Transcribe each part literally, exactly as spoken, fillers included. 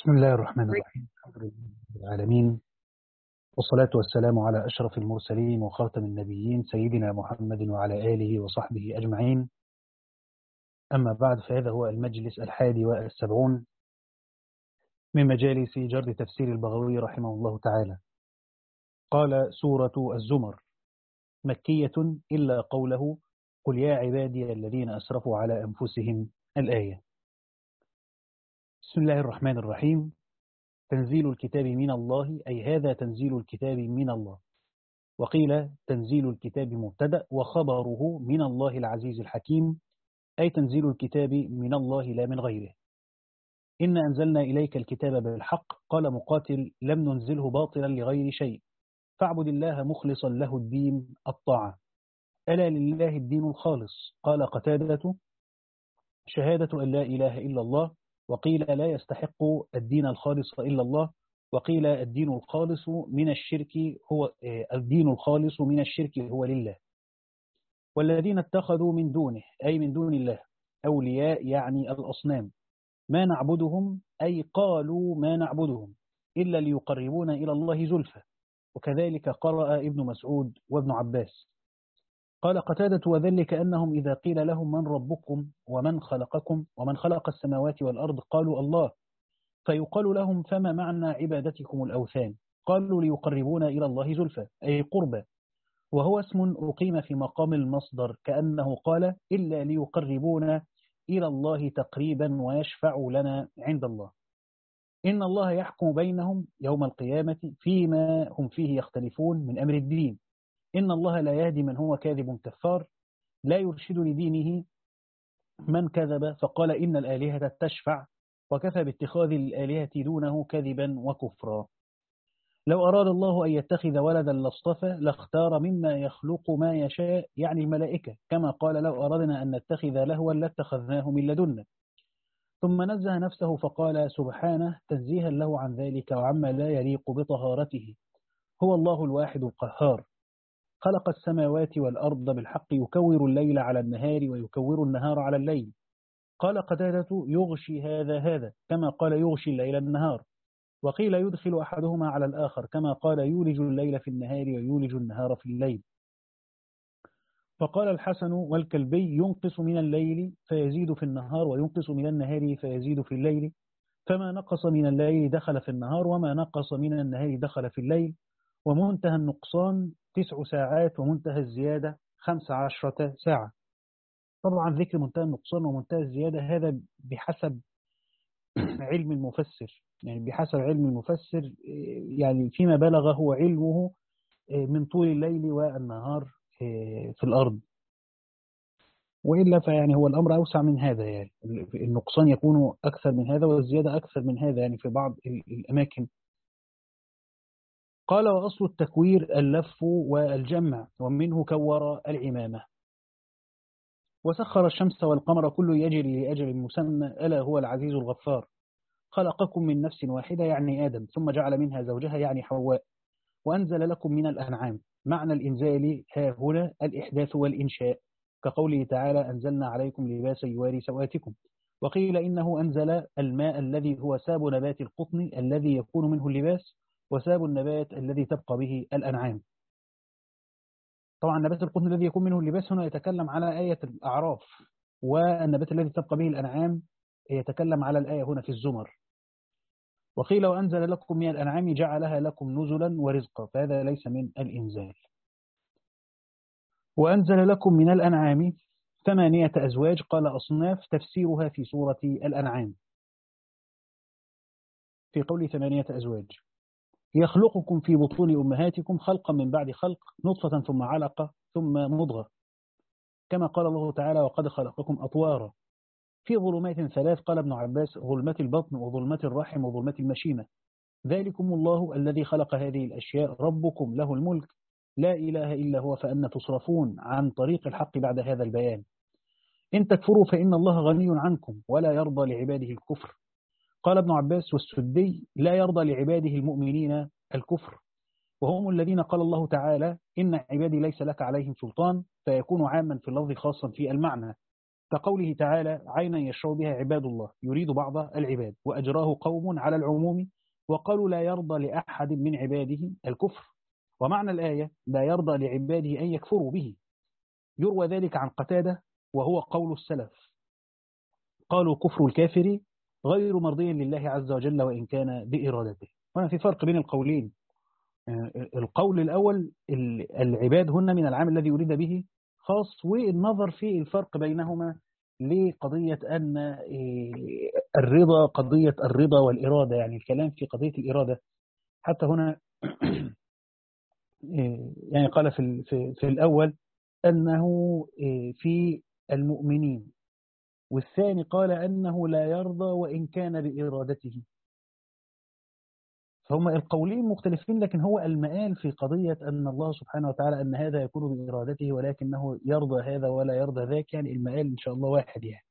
بسم الله الرحمن الرحيم. الحمد لله رب العالمين، والصلاة والسلام على أشرف المرسلين وخاتم النبيين سيدنا محمد وعلى آله وصحبه أجمعين. أما بعد، فهذا هو المجلس الحادي والسبعون من مجالس جر تفسير البغوي رحمه الله تعالى. قال: سورة الزمر مكية إلا قوله قل يا عبادي الذين أسرفوا على أنفسهم، الآية. بسم الله الرحمن الرحيم. تنزيل الكتاب من الله، أي هذا تنزيل الكتاب من الله. وقيل تنزيل الكتاب مبتدأ وخبره من الله العزيز الحكيم، أي تنزيل الكتاب من الله لا من غيره. إن أنزلنا إليك الكتاب بالحق، قال مقاتل: لم ننزله باطلا لغير شيء، فاعبد الله مخلصا له الدين الطاعة. ألا لله الدين الخالص، قال قتادة: شهادة أن لا إله إلا الله. وقيل لا يستحق الدين الخالص إلا الله. وقيل الدين الخالص من الشرك هو الدين الخالص من الشرك هو لله. والذين اتخذوا من دونه، أي من دون الله، أولياء يعني الأصنام، ما نعبدهم، أي قالوا ما نعبدهم إلا ليقربونا إلى الله زلفى. وكذلك قرأ ابن مسعود وابن عباس. قال قتادة: وذلك أنهم إذا قيل لهم من ربكم ومن خلقكم ومن خلق السماوات والأرض قالوا الله، فيقال لهم فما معنى عبادتكم الأوثان؟ قالوا ليقربونا إلى الله زلفى، أي قربا، وهو اسم أقيم في مقام المصدر، كأنه قال إلا ليقربونا إلى الله تقريبا ويشفع لنا عند الله. إن الله يحكم بينهم يوم القيامة فيما هم فيه يختلفون من أمر الدين. إن الله لا يهدي من هو كاذب كفار، لا يرشد لدينه من كذب، فقال إن الآلهة تشفع، وكفى باتخاذ الآلهة دونه كذبا وكفرا. لو أراد الله أن يتخذ ولدا لاصطفى لاختار مما يخلق ما يشاء، يعني الملائكة، كما قال: لو أردنا أن نتخذ لهوا لاتخذناه من لدنا. ثم نزه نفسه فقال سبحانه تنزيها له عن ذلك وعما لا يليق بطهارته. هو الله الواحد القهار، خلق السماوات والأرض بالحق، يكور الليل على النهار ويكور النهار على الليل. قال قتادة: يغشي هذا هذا، كما قال يغشي الليل النهار. وقيل يدخل أحدهما على الآخر، كما قال يولج الليل في النهار ويولج النهار في الليل. فقال الحسن والكلبي: ينقص من الليل فيزيد في النهار، وينقص من النهار فيزيد في الليل، فما نقص من الليل دخل في النهار، وما نقص من النهار دخل في الليل. ومنتهى النقصان تسع ساعات، ومنتهى الزيادة خمس عشرة ساعة. طبعا ذكر منتهى النقصان ومنتهى الزيادة هذا بحسب علم المفسر، يعني بحسب علم المفسر، يعني فيما بلغ هو علمه من طول الليل والنهار في الأرض. وإلا فيعني هو الأمر أوسع من هذا، يعني النقصان يكون أكثر من هذا والزيادة أكثر من هذا، يعني في بعض الأماكن. قال: وأصل التكوير اللف والجمع، ومنه كور العمامة. وسخر الشمس والقمر كل يجري لأجل مسمى، ألا هو العزيز الغفار. خلقكم من نفس واحدة يعني آدم، ثم جعل منها زوجها يعني حواء، وأنزل لكم من الأنعام. معنى الإنزال ها هنا الإحداث والإنشاء، كقوله تعالى: أنزلنا عليكم لباسا يواري سوآتكم. وقيل إنه أنزل الماء الذي هو ساب نبات القطن الذي يكون منه اللباس، وساب النبات الذي تبقى به الأنعام. طبعا نبات القطن الذي يكون منه اللباس هنا يتكلم على آية الأعراف، والنبات الذي تبقى به الأنعام يتكلم على الآية هنا في الزمر. وقيل: وأنزل لكم من الأنعام جعلها لكم نزلا ورزقا، فهذا ليس من الإنزال. وأنزل لكم من الأنعام ثمانية أزواج، قال أصناف تفسيرها في سورة الأنعام في قول ثمانية أزواج: يخلقكم في بطون أمهاتكم خلقا من بعد خلق، نطفة ثم علقة ثم مضغة، كما قال الله تعالى: وقد خلقكم أطوارا. في ظلمات ثلاث، قال ابن عباس: ظلمة البطن وظلمة الرحم وظلمة المشيمة. ذلكم الله الذي خلق هذه الأشياء، ربكم له الملك، لا إله إلا هو، فأنا تصرفون عن طريق الحق بعد هذا البيان. إن تكفروا فإن الله غني عنكم ولا يرضى لعباده الكفر. قال ابن عباس والسدي: لا يرضى لعباده المؤمنين الكفر، وهم الذين قال الله تعالى: إن عبادي ليس لك عليهم سلطان، فيكون عاما في اللفظ خاصا في المعنى. كقوله تعالى عينا يشرب بها عباد الله يريد بعض العباد، وأجراه قوم على العموم وقالوا لا يرضى لأحد من عباده الكفر. ومعنى الآية لا يرضى لعباده أن يكفروا به. يروى ذلك عن قتادة وهو قول السلف، قالوا كفر الكافر غير مرضي لله عز وجل وإن كان بإرادته. هنا في فرق بين القولين. القول الأول العباد هنا من العام الذي يريد به خاص، والنظر في الفرق بينهما لقضية أن الرضا قضية الرضا والإرادة، يعني الكلام في قضية الإرادة. حتى هنا يعني قال في في في الأول أنه في المؤمنين، والثاني قال أنه لا يرضى وإن كان بإرادته. فهم القولين مختلفين، لكن هو المآل في قضية أن الله سبحانه وتعالى أن هذا يكون بإرادته ولكنه يرضى هذا ولا يرضى ذاك، يعني المآل إن شاء الله واحد. يعني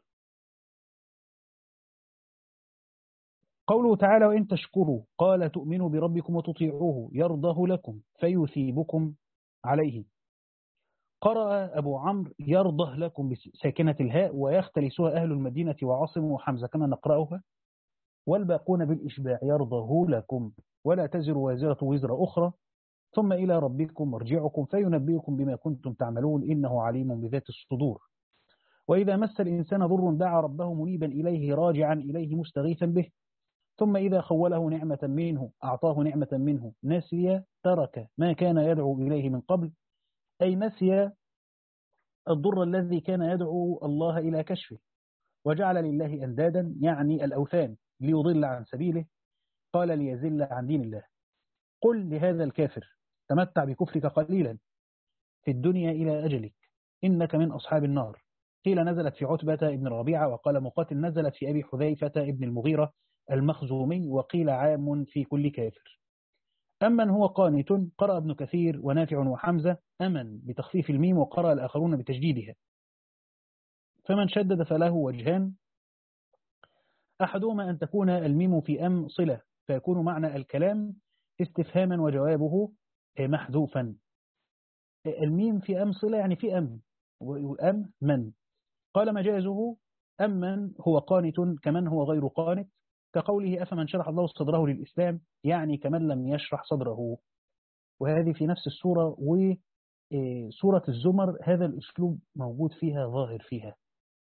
قوله تعالى وإن تشكروا قال تؤمنوا بربكم وتطيعوه يرضه لكم فيثيبكم عليه. قرأ أبو عمرو يرضه لكم بساكنة الهاء ويختلسها أهل المدينة وعاصم وحمزة كما نقرأها، والباقون بالإشباع يرضه لكم ولا تزر وازرة وزر أخرى ثم إلى ربكم مرجعكم فينبئكم بما كنتم تعملون إنه عليم بذات الصدور. وإذا مس الإنسان ضر دعا ربه منيبا إليه راجعا إليه مستغيثا به، ثم إذا خوله نعمة منه أعطاه نعمة منه نسي ترك ما كان يدعو إليه من قبل، أي نسي الضر الذي كان يدعو الله إلى كشفه، وجعل لله أندادا يعني الأوثان ليضل عن سبيله، قال ليزل عن دين الله. قل لهذا الكافر تمتع بكفرك قليلا في الدنيا إلى أجلك إنك من أصحاب النار. قيل نزلت في عتبة ابن ربيعة، وقال مقاتل نزلت في أبي حذيفة ابن المغيرة المخزومي، وقيل عام في كل كافر. أمن هو قانت قرأ ابن كثير ونافع وحمزة أمن بتخفيف الميم، وقرأ الآخرون بتجديدها. فمن شدد فله وجهان، أحدهما أن تكون الميم في أم صلة فيكون معنى الكلام استفهاما وجوابه محذوفا. الميم في أم صلة يعني في أم وأم من. قال مجازه أمن هو قانت كمن هو غير قانت، كقوله أفمن شرح الله صدره للإسلام يعني كمن لم يشرح صدره. وهذه في نفس السورة، وسورة الزمر هذا الأسلوب موجود فيها ظاهر فيها.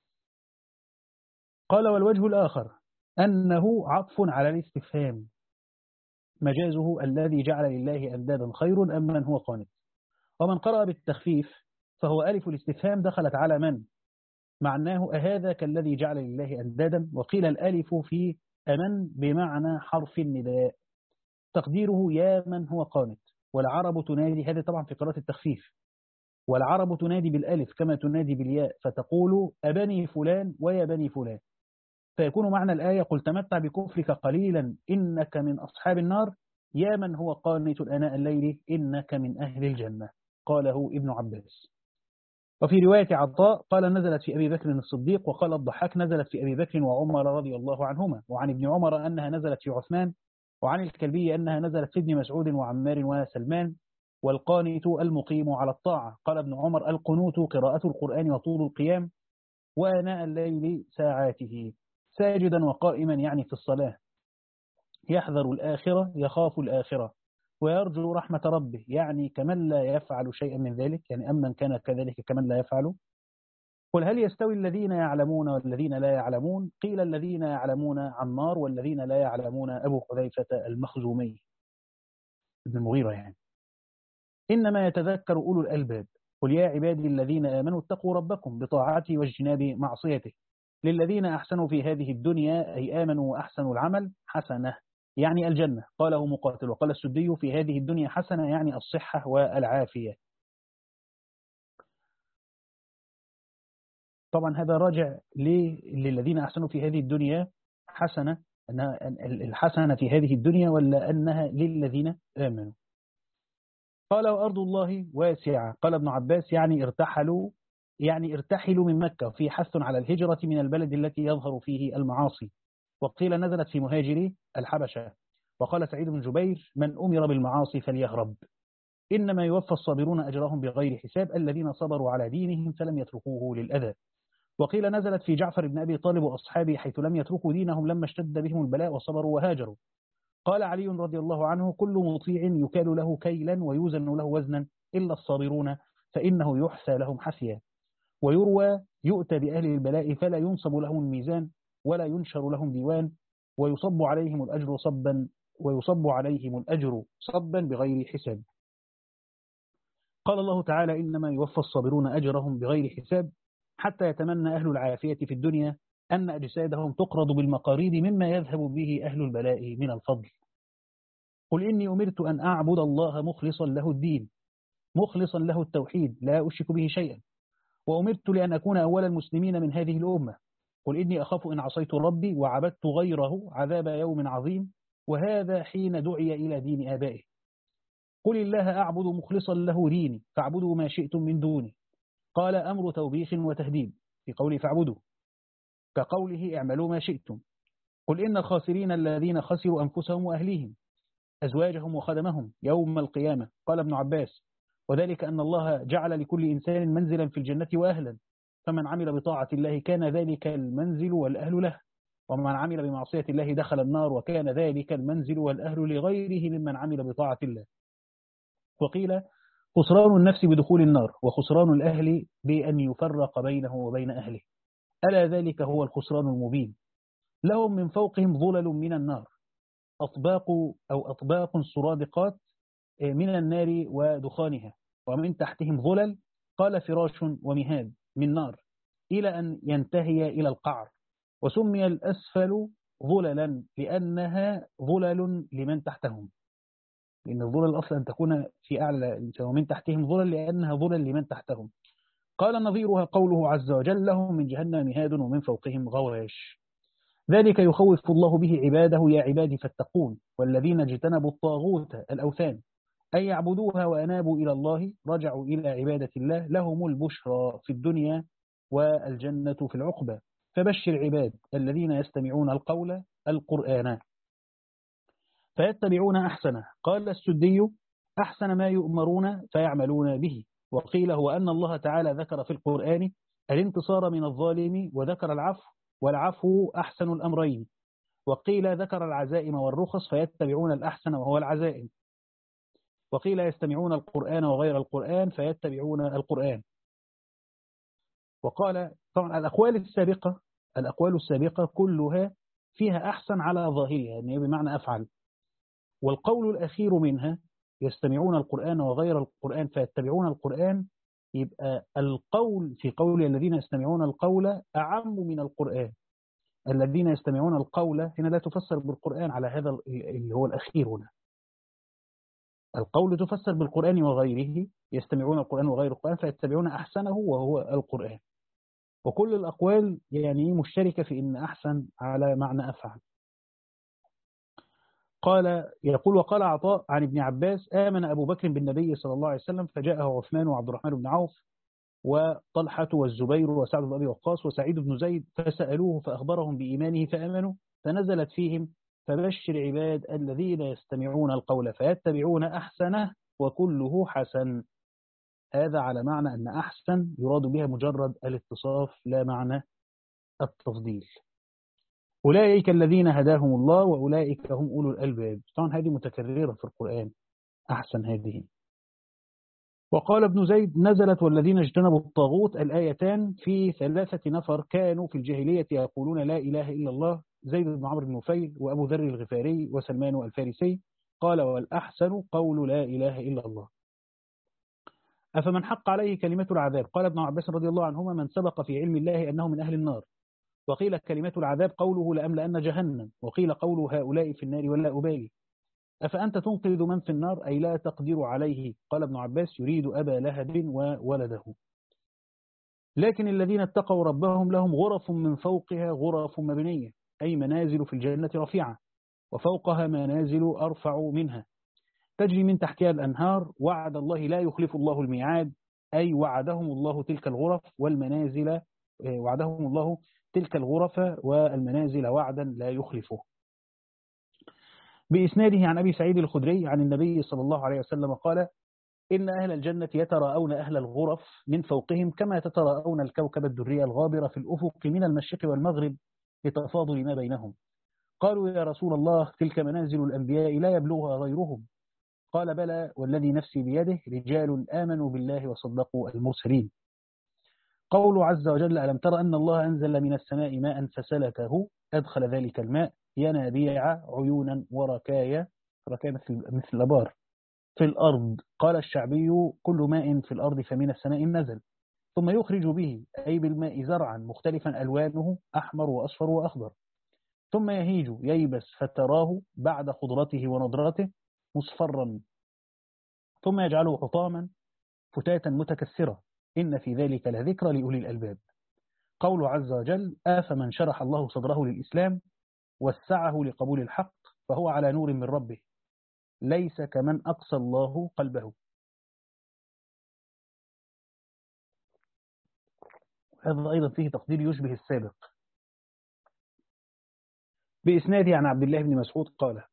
قال والوجه الآخر أنه عطف على الاستفهام، مجازه الذي جعل لله أندادا خير أم من هو قانت. ومن قرأ بالتخفيف فهو ألف الاستفهام دخلت على من، معناه أهذا كالذي جعل لله أندادا. وقيل الألف في أمن بمعنى حرف النداء تقديره يا من هو قانت. والعرب تنادي، هذا طبعا في قراءة التخفيف، والعرب تنادي بالألف كما تنادي بالياء فتقول أبني فلان ويا بني فلان، فيكون معنى الآية قل تمتع بكفرك قليلا إنك من أصحاب النار يا من هو قانت آناء الليل إنك من أهل الجنة. قاله ابن عباس. وفي رواية عطاء قال نزلت في أبي بكر الصديق، وقال الضحاك نزلت في أبي بكر وعمر رضي الله عنهما، وعن ابن عمر أنها نزلت في عثمان، وعن الكلبي أنها نزلت في ابن مسعود وعمار وسلمان. والقانت المقيم على الطاعة. قال ابن عمر القنوت قراءة القرآن وطول القيام وآناء الليل ساعاته، ساجدا وقائما يعني في الصلاة، يحذر الآخرة يخاف الآخرة ويرجو رحمة ربه يعني كمن لا يفعل شيئا من ذلك، يعني أمن كان كذلك كمن لا يفعل. قل هل يستوي الذين يعلمون والذين لا يعلمون؟ قيل الذين يعلمون عمار والذين لا يعلمون أبو حذيفة المخزومي ابن المغيرة يعني. إنما يتذكر أولو الألباب. قل يا عبادي الذين آمنوا اتقوا ربكم بطاعته واجتناب معصيته. للذين أحسنوا في هذه الدنيا أي آمنوا وأحسنوا العمل حسنة يعني الجنة. قاله مقاتل. وقال السدي في هذه الدنيا حسنة يعني الصحة والعافية. طبعا هذا راجع للذين أحسنوا في هذه الدنيا حسنة، أنها الحسنة في هذه الدنيا ولا أنها للذين آمنوا. قال وأرض الله واسعة. قال ابن عباس يعني ارتحلوا يعني ارتحلوا من مكة، في حث على الهجرة من البلد التي يظهر فيه المعاصي. وقيل نزلت في مهاجري الحبشة. وقال سعيد بن جبير من أمر بالمعاصي فليهرب، إنما يوفى الصابرون أجرهم بغير حساب الذين صبروا على دينهم فلم يتركوه للأذى. وقيل نزلت في جعفر بن أبي طالب وأصحابه حيث لم يتركوا دينهم لما اشتد بهم البلاء وصبروا وهاجروا. قال علي رضي الله عنه: كل مطيع يكال له كيلا ويوزن له وزنا إلا الصابرون فإنه يحسى لهم حسيا. ويروى: يؤتى بأهل البلاء فلا ينصب لهم الميزان ولا ينشر لهم ديوان ويصب عليهم الأجر صبا ويصب عليهم الأجر صبا بغير حساب. قال الله تعالى: إنما يوفى الصابرون أجرهم بغير حساب، حتى يتمنى أهل العافية في الدنيا أن أجسادهم تقرض بالمقاريض مما يذهب به أهل البلاء من الفضل. قل إني أمرت أن أعبد الله مخلصا له الدين، مخلصا له التوحيد لا أشرك به شيئا، وأمرت لأن أكون أول المسلمين من هذه الأمة. قل إني أخاف إن عصيت ربي وعبدت غيره عذاب يوم عظيم، وهذا حين دعي إلى دين آبائه. قل الله أعبد مخلصا له ديني فاعبدوا ما شئتم من دوني. قال أمر توبيخ وتهديد في قوله فاعبدوا، كقوله اعملوا ما شئتم. قل إن الخاسرين الذين خسروا أنفسهم وأهليهم أزواجهم وخدمهم يوم القيامة. قال ابن عباس: وذلك أن الله جعل لكل إنسان منزلا في الجنة وأهلا، فمن عمل بطاعة الله كان ذلك المنزل والأهل له، ومن عمل بمعصية الله دخل النار وكان ذلك المنزل والأهل لغيره ممن عمل بطاعة الله. وقيل: خسران النفس بدخول النار، وخسران الأهل بأن يفرق بينه وبين أهله، ألا ذلك هو الخسران المبين. لهم من فوقهم ظلل من النار، أطباق أو أطباق سرادقات من النار ودخانها، ومن تحتهم ظلل، قال فراش ومهاد من نار، إلى أن ينتهي إلى القعر. وسمي الأسفل ظللا لأنها ظلل لمن تحتهم، لأن الظلل أصلا أن تكون في أعلى، ومن تحتهم ظلل لأنها ظلل لمن تحتهم. قال نظيرها قوله عز وجل: لهم من جهنم مهاد ومن فوقهم غواش. ذلك يخوف الله به عباده يا عبادي فاتقون، والذين اجتنبوا الطاغوت الأوثان أن يعبدوها وأنابوا إلى الله رجعوا إلى عبادة الله لهم البشرى في الدنيا والجنة في العقبة. فبشر عباد الذين يستمعون القول القرآن فيتبعون أحسنه. قال السدي: أحسن ما يؤمرون فيعملون به. وقيل: هو أن الله تعالى ذكر في القرآن الانتصار من الظالم وذكر العفو، والعفو أحسن الأمرين. وقيل: ذكر العزائم والرخص فيتبعون الأحسن وهو العزائم. وقيل: يستمعون القرآن وغير القرآن فيتبعون القرآن. وقال طبعا الأقوال السابقة الأقوال السابقة كلها فيها أحسن على ظاهرها، يعني بمعنى أفعل. والقول الأخير منها يستمعون القرآن وغير القرآن فيتبعون القرآن، يبقى القول في قول الذين يستمعون القول أعم من القرآن. الذين يستمعون القول هنا لا تفسر بالقرآن على هذا اللي هو الأخير هنا. القول تفسر بالقرآن وغيره، يستمعون القرآن وغير القرآن فيتبعون أحسنه وهو القرآن. وكل الأقوال يعني مشتركة في إن أحسن على معنى أفعل. قال يقول: وقال عطاء عن ابن عباس: آمن أبو بكر بالنبي صلى الله عليه وسلم فجاءه عثمان وعبد الرحمن بن عوف وطلحة والزبير وسعد بن أبي وقاص وسعيد بن زيد فسألوه فأخبرهم بإيمانه فآمنوا، فنزلت فيهم: فبشر عباد الذين يستمعون القول فيتبعون أحسنه وكله حسن. هذا على معنى أن أحسن يراد بها مجرد الاتصاف لا معنى التفضيل. أولئك الذين هداهم الله وأولئك هم أولو الألباب. طبعا هذه متكررة في القرآن، أحسن هذه. وقال ابن زيد: نزلت والذين اجتنبوا الطاغوت الآيتان في ثلاثة نفر كانوا في الجاهلية يقولون لا إله إلا الله: زيد بن عمرو بن نفيل وأبو ذر الغفاري وسلمان الفارسي. قال: والأحسن قول لا إله إلا الله. أفمن حق عليه كلمة العذاب. قال ابن عباس رضي الله عنهما: من سبق في علم الله أنه من أهل النار. وقيل كلمة العذاب قوله لأملأن جهنم، وقيل قوله هؤلاء في النار ولا أبالي. أفأنت تنقذ من في النار أي لا تقدر عليه. قال ابن عباس: يريد أبا لهب وولده. لكن الذين اتقوا ربهم لهم غرف من فوقها غرف مبنية، أي منازل في الجنة رفيعة، وفوقها منازل أرفع منها تجري من تحتها الأنهار. وعد الله لا يخلف الله الميعاد، أي وعدهم الله تلك الغرف والمنازل، وعدهم الله تلك الغرف والمنازل وعدا لا يخلفه. بإسناده عن أبي سعيد الخدري عن النبي صلى الله عليه وسلم قال: إن أهل الجنة يتراءون أهل الغرف من فوقهم كما تتراءون الكوكب الدري الغابر في الأفق من المشرق والمغرب لتفاضل ما بينهم. قالوا يا رسول الله تلك منازل الأنبياء لا يبلغها غيرهم. قال بلى والذي نفسي بيده رجال آمنوا بالله وصدقوا المرسلين. قول عز وجل ألم تر أن الله أنزل من السماء ماء فسلكه أدخل ذلك الماء ينابيع عيونا وركايا، ركايا مثل مثل الأبار في الأرض. قال الشعبي كل ماء في الأرض فمن السماء نزل، ثم يخرج به أي بالماء زرعا مختلفا ألوانه أحمر وأصفر وأخضر، ثم يهيج ييبس فتراه بعد خضرته ونضرته مصفرا، ثم يجعله حطاما فتاتا متكسرة، إن في ذلك لذكرى لأولي الألباب. قول عز وجل أفمن شرح الله صدره للإسلام وسعه لقبول الحق فهو على نور من ربه ليس كمن أقصى الله قلبه. هذا أيضا فيه تقدير يشبه السابق. بإسناده عن عبد الله بن مسعود قال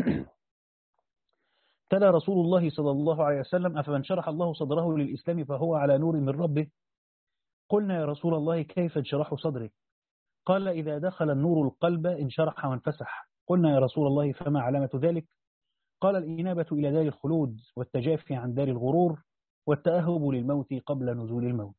تلا رسول الله صلى الله عليه وسلم أفمن شرح الله صدره للإسلام فهو على نور من ربه. قلنا يا رسول الله كيف انشرح صدرك؟ قال إذا دخل النور القلب انشرح وانفسح. قلنا يا رسول الله فما علامة ذلك؟ قال الإنابة إلى دار الخلود والتجافي عن دار الغرور والتأهب للموت قبل نزول الموت.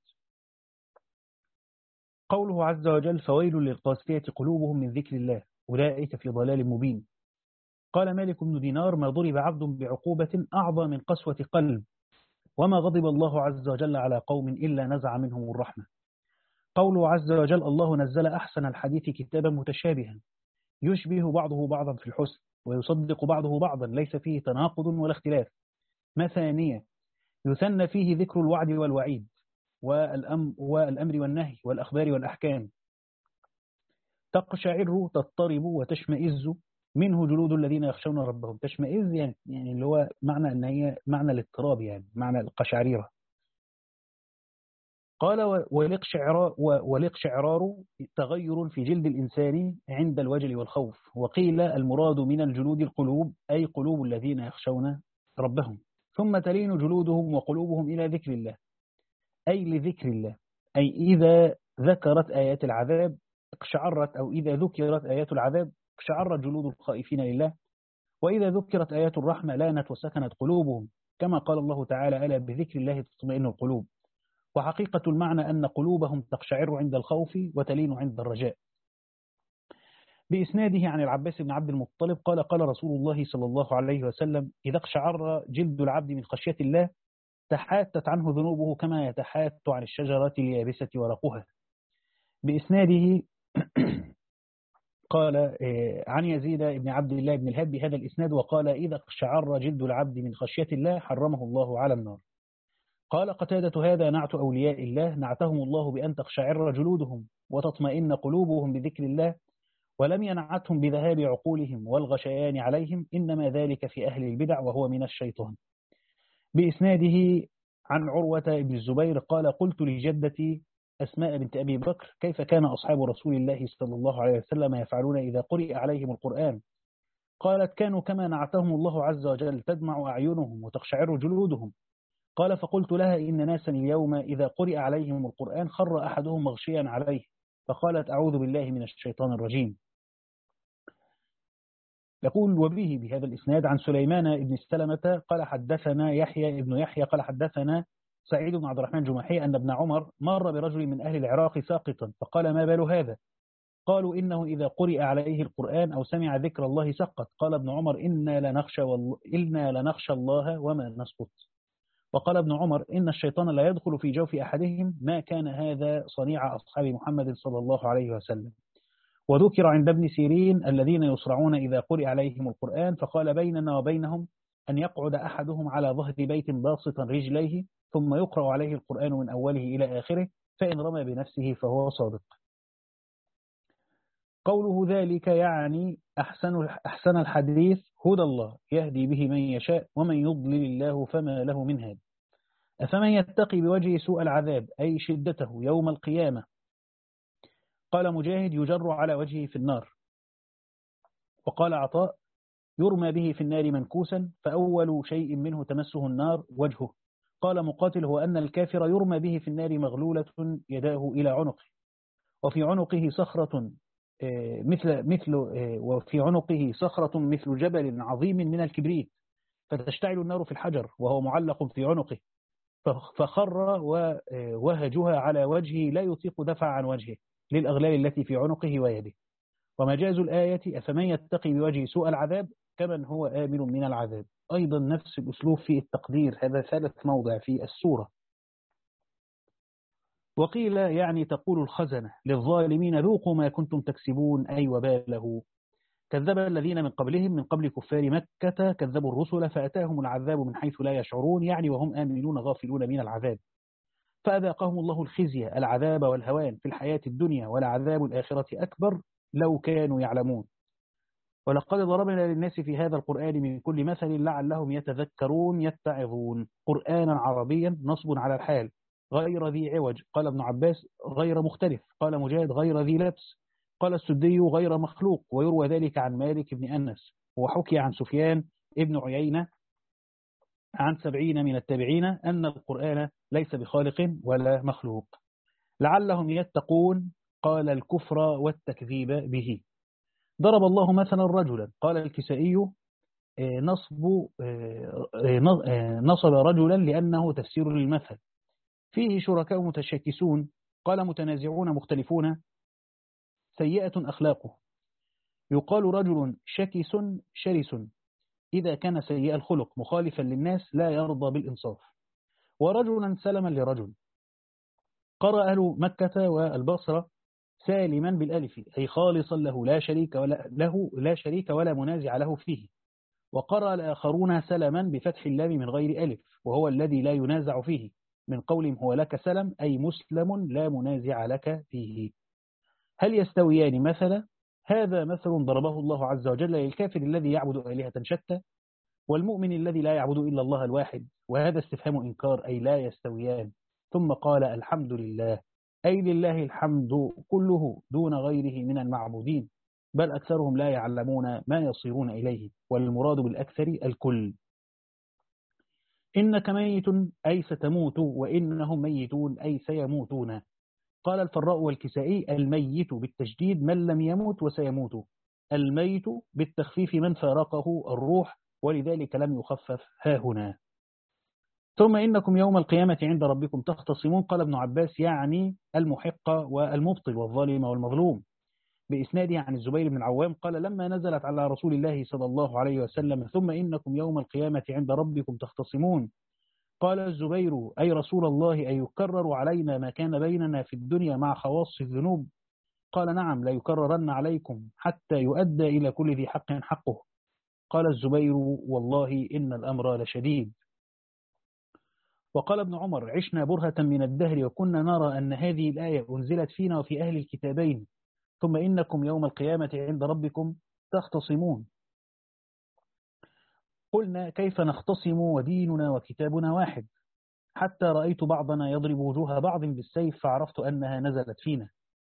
قوله عز وجل فويل للقاسية قلوبهم من ذكر الله أولئك في ضلال مبين. قال مالك بن دينار ما ضرب عبد بعقوبة أعظم من قسوة قلب، وما غضب الله عز وجل على قوم إلا نزع منهم الرحمة. قوله عز وجل الله نزل أحسن الحديث كتابا متشابها يشبه بعضه بعضا في الحسن ويصدق بعضه بعضا ليس فيه تناقض ولا اختلاف، مثانية يثنى فيه ذكر الوعد والوعيد والأمر والنهي والأخبار والأحكام، تقشعر تضطرب وتشمئز منه جلود الذين يخشون ربهم. تشمئز يعني, يعني اللي هو معنى أن هي معنى الاضطراب، يعني معنى القشعريرة. قال والاقشعرار تغير في جلد الإنسان عند الوجل والخوف. وقيل المراد من الجلود القلوب أي قلوب الذين يخشون ربهم. ثم تلين جلودهم وقلوبهم إلى ذكر الله أي لذكر الله، أي إذا ذكرت آيات العذاب اقشعرت، أو إذا ذكرت آيات العذاب اقشعرت جلود الخائفين لله، وإذا ذكرت آيات الرحمة لانت وسكنت قلوبهم، كما قال الله تعالى ألا بذكر الله تطمئن القلوب. وحقيقة المعنى أن قلوبهم تقشعر عند الخوف وتلين عند الرجاء. بإسناده عن العباس بن عبد المطلب قال قال رسول الله صلى الله عليه وسلم إذا اقشعر جلد العبد من خشية الله تحاتت عنه ذنوبه كما يتحات عن الشجرة اليابسة ورقها. بإسناده قال عن يزيد بن عبد الله بن الهب بهذا الإسناد وقال إذا اقشعر جلد العبد من خشية الله حرمه الله على النار. قال قتادة هذا نعت أولياء الله نعتهم الله بأن تقشعر جلودهم وتطمئن قلوبهم بذكر الله، ولم ينعتهم بذهاب عقولهم والغشيان عليهم، إنما ذلك في أهل البدع وهو من الشيطان. بإسناده عن عروة بن الزبير قال قلت لجدتي أسماء بنت أبي بكر كيف كان أصحاب رسول الله صلى الله عليه وسلم يفعلون إذا قرئ عليهم القرآن؟ قالت كانوا كما نعتهم الله عز وجل تدمع أعينهم وتقشعر جلودهم. قال فقلت لها إن ناسا اليوم إذا قرئ عليهم القرآن خر أحدهم مغشيا عليه، فقالت أعوذ بالله من الشيطان الرجيم. يقول وبه بهذا الإسناد عن سليمان بن سلمة قال حدثنا يحيى ابن يحيى قال حدثنا سعيد بن عبد الرحمن الجمحي أن ابن عمر مر برجل من أهل العراق ساقطا فقال ما بال هذا؟ قالوا إنه إذا قرئ عليه القرآن أو سمع ذكر الله سقط. قال ابن عمر إنا لنخشى, والله إنا لنخشى الله وما نسقط. وقال ابن عمر إن الشيطان لا يدخل في جوف أحدهم ما كان هذا صنيع أصحاب محمد صلى الله عليه وسلم. وذكر عند ابن سيرين الذين يصرعون إذا قرئ عليهم القرآن فقال بيننا وبينهم أن يقعد أحدهم على ظهر بيت باسطا رجليه ثم يقرأ عليه القرآن من أوله إلى آخره فإن رمى بنفسه فهو صادق. قوله ذلك يعني أحسن, أحسن الحديث هدى الله يهدي به من يشاء ومن يضلل الله فما له من هاد. أفمن يتقي بوجه سوء العذاب أي شدته يوم القيامة. قال مجاهد يجر على وجهه في النار. وقال عطاء يرمى به في النار منكوسا فأول شيء منه تمسه النار وجهه قال مقاتل: هو أن الكافر يرمى به في النار مغلولة يداه إلى عنقه، وفي عنقه صخرة مثل مثل وفي عنقه صخرة مثل جبل عظيم من الكبريت، فتشتعل النار في الحجر وهو معلق في عنقه، فخر ووهجها على وجهه لا يطيق دفع عن وجهه للأغلال التي في عنقه ويده. ومجاز الآية: أفمن يتقي بوجه سوء العذاب كمن هو آمن من العذاب. أيضا نفس الأسلوب في التقدير، هذا ثالث موضع في السورة. وقيل يعني تقول الخزنة للظالمين: ذوقوا ما كنتم تكسبون أي وباله. كذب الذين من قبلهم من قبل كفار مكة كذبوا الرسل فأتاهم العذاب من حيث لا يشعرون، يعني وهم آمنون غافلون من العذاب، فأذاقهم الله الخزي العذاب والهوان في الحياة الدنيا، ولعذاب الآخرة أكبر لو كانوا يعلمون. ولقد ضربنا للناس في هذا القرآن من كل مثل لعلهم يتذكرون يتعظون. قرآنا عربيا نصب على الحال غير ذي عوج، قال ابن عباس غير مختلف، قال مجاهد غير ذي لبس، قال السدي غير مخلوق، ويروى ذلك عن مالك بن أنس، وحكي عن سفيان ابن عيينة عن سبعين من التابعين أن القرآن ليس بخالق ولا مخلوق. لعلهم يتقون، قال الكفر والتكذيب به. ضرب الله مثلا رجلا، قال الكسائي نصب نصب رجلا لأنه تفسير للمثل، فيه شركاء متشاكسون، قال متنازعون مختلفون، سيئة أخلاقه. يقال رجل شكس شرس إذا كان سيء الخلق مخالفا للناس لا يرضى بالإنصاف. ورجلا سلما لرجل. قرأ أهل مكة والبصرة سالما بالألف أي خالصا له لا شريك ولا له لا شريك ولا منازع له فيه. وقرأ الآخرون سلما بفتح اللام من غير ألف، وهو الذي لا ينازع فيه، من قولهم هو لك سلم أي مسلم لا منازع لك فيه. هل يستويان مثلا؟ هذا مثل ضربه الله عز وجل للكافر الذي يعبد آلهة شتى والمؤمن الذي لا يعبد إلا الله الواحد، وهذا استفهام إنكار أي لا يستويان. ثم قال الحمد لله أي لله الحمد كله دون غيره من المعبودين، بل أكثرهم لا يعلمون ما يصيرون إليه، والمراد بالأكثر الكل. إنك ميت أي ستموت، وإنهم ميتون أي سيموتون. قال الفراء والكسائي الميت بالتشديد من لم يموت وسيموت، الميت بالتخفيف من فارقه الروح، ولذلك لم يخفف ها هنا. ثم إنكم يوم القيامة عند ربكم تختصمون، قال ابن عباس يعني المحق والمبطل والظالم والمظلوم. بإسناده عن الزبير بن العوام قال لما نزلت على رسول الله صلى الله عليه وسلم ثم إنكم يوم القيامة عند ربكم تختصمون، قال الزبير أي رسول الله أي يكرر علينا ما كان بيننا في الدنيا مع خواص الذنوب؟ قال نعم لا يكررن عليكم حتى يؤدى إلى كل ذي حق حقه. قال الزبير والله إن الأمر لشديد. وقال ابن عمر عشنا برهة من الدهر وكنا نرى أن هذه الآية أنزلت فينا وفي أهل الكتابين، ثم إنكم يوم القيامة عند ربكم تختصمون. قلنا كيف نختصم وديننا وكتابنا واحد؟ حتى رأيت بعضنا يضرب وجوه بعض بالسيف فعرفت أنها نزلت فينا.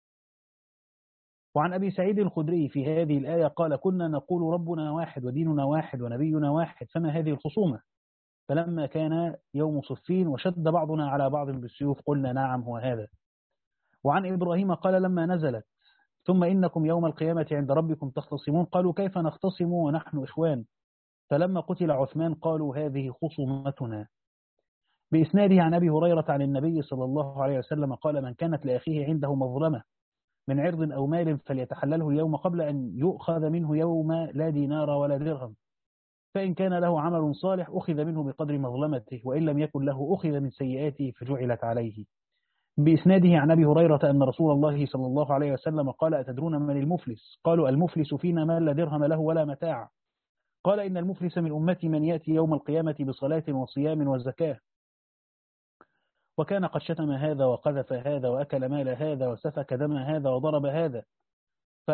وعن أبي سعيد الخدري في هذه الآية قال كنا نقول ربنا واحد وديننا واحد ونبينا واحد، فما هذه الخصومة؟ فلما كان يوم صفين وشد بعضنا على بعض بالسيوف قلنا نعم هو هذا. وعن إبراهيم قال لما نزلت ثم إنكم يوم القيامة عند ربكم تختصمون قالوا كيف نختصم ونحن إخوان؟ فلما قتل عثمان قالوا هذه خصومتنا. بإسناده عن أبي هريرة عن النبي صلى الله عليه وسلم قال من كانت لأخيه عنده مظلمة من عرض أو مال فليتحلله اليوم قبل أن يؤخذ منه يوم لا دينار ولا درهم، فإن كان له عمل صالح أخذ منه بقدر مظلمته، وإن لم يكن له أخذ من سيئاته فجعلت عليه. بإسناده عن أبي هريرة أن رسول الله صلى الله عليه وسلم قال أتدرون من المفلس؟ قالوا المفلس فينا من لا درهم له ولا متاع. قال إن المفلس من أمتي من يأتي يوم القيامة بصلاة وصيام وزكاة وكان قد شتم هذا وقذف هذا وأكل مال هذا وسفك دم هذا وضرب هذا، ف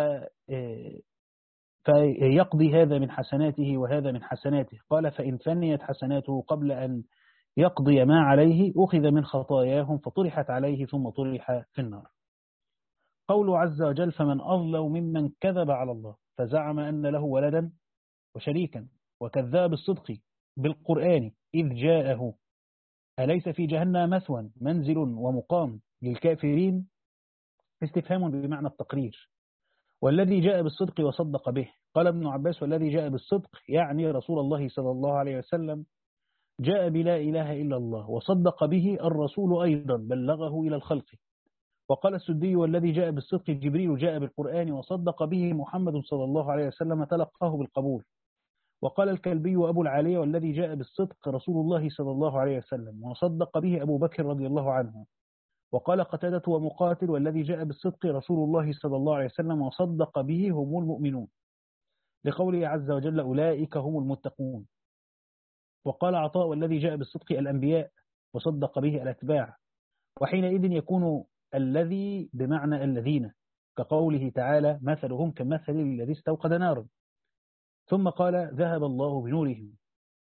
فيقضي هذا من حسناته وهذا من حسناته. قال فإن فنيت حسناته قبل أن يقضي ما عليه أخذ من خطاياهم فطرحت عليه ثم طرح في النار. قوله عز وجل فمن أظلم ممن كذب على الله فزعم أن له ولدا وشريكا وكذب بالصدق بالقرآن إذ جاءه، أليس في جهنم مثوى منزل ومقام للكافرين؟ استفهام بمعنى التقرير. والذي جاء بالصدق وصدق به. قال ابن عباس: والذي جاء بالصدق يعني رسول الله صلى الله عليه وسلم جاء بلا إله إلا الله، وصدق به الرسول أيضا بلغه إلى الخلق. وقال السدي: والذي جاء بالصدق جبريل جاء بالقرآن وصدق به محمد صلى الله عليه وسلم تلقاه بالقبول. وقال الكلبي وأبو العالية: والذي جاء بالصدق رسول الله صلى الله عليه وسلم وصدق به أبو بكر رضي الله عنه. وقال قتادة ومقاتل: والذي جاء بالصدق رسول الله صلى الله عليه وسلم وصدق به هم المؤمنون، لقوله عز وجل: أولئك هم المتقون. وقال عطاء: والذي جاء بالصدق الأنبياء وصدق به الأتباع. وحينئذ يكون الذي بمعنى الذين، كقوله تعالى: مثلهم كمثل الذي استوقد نارا. ثم قال: ذهب الله بنورهم.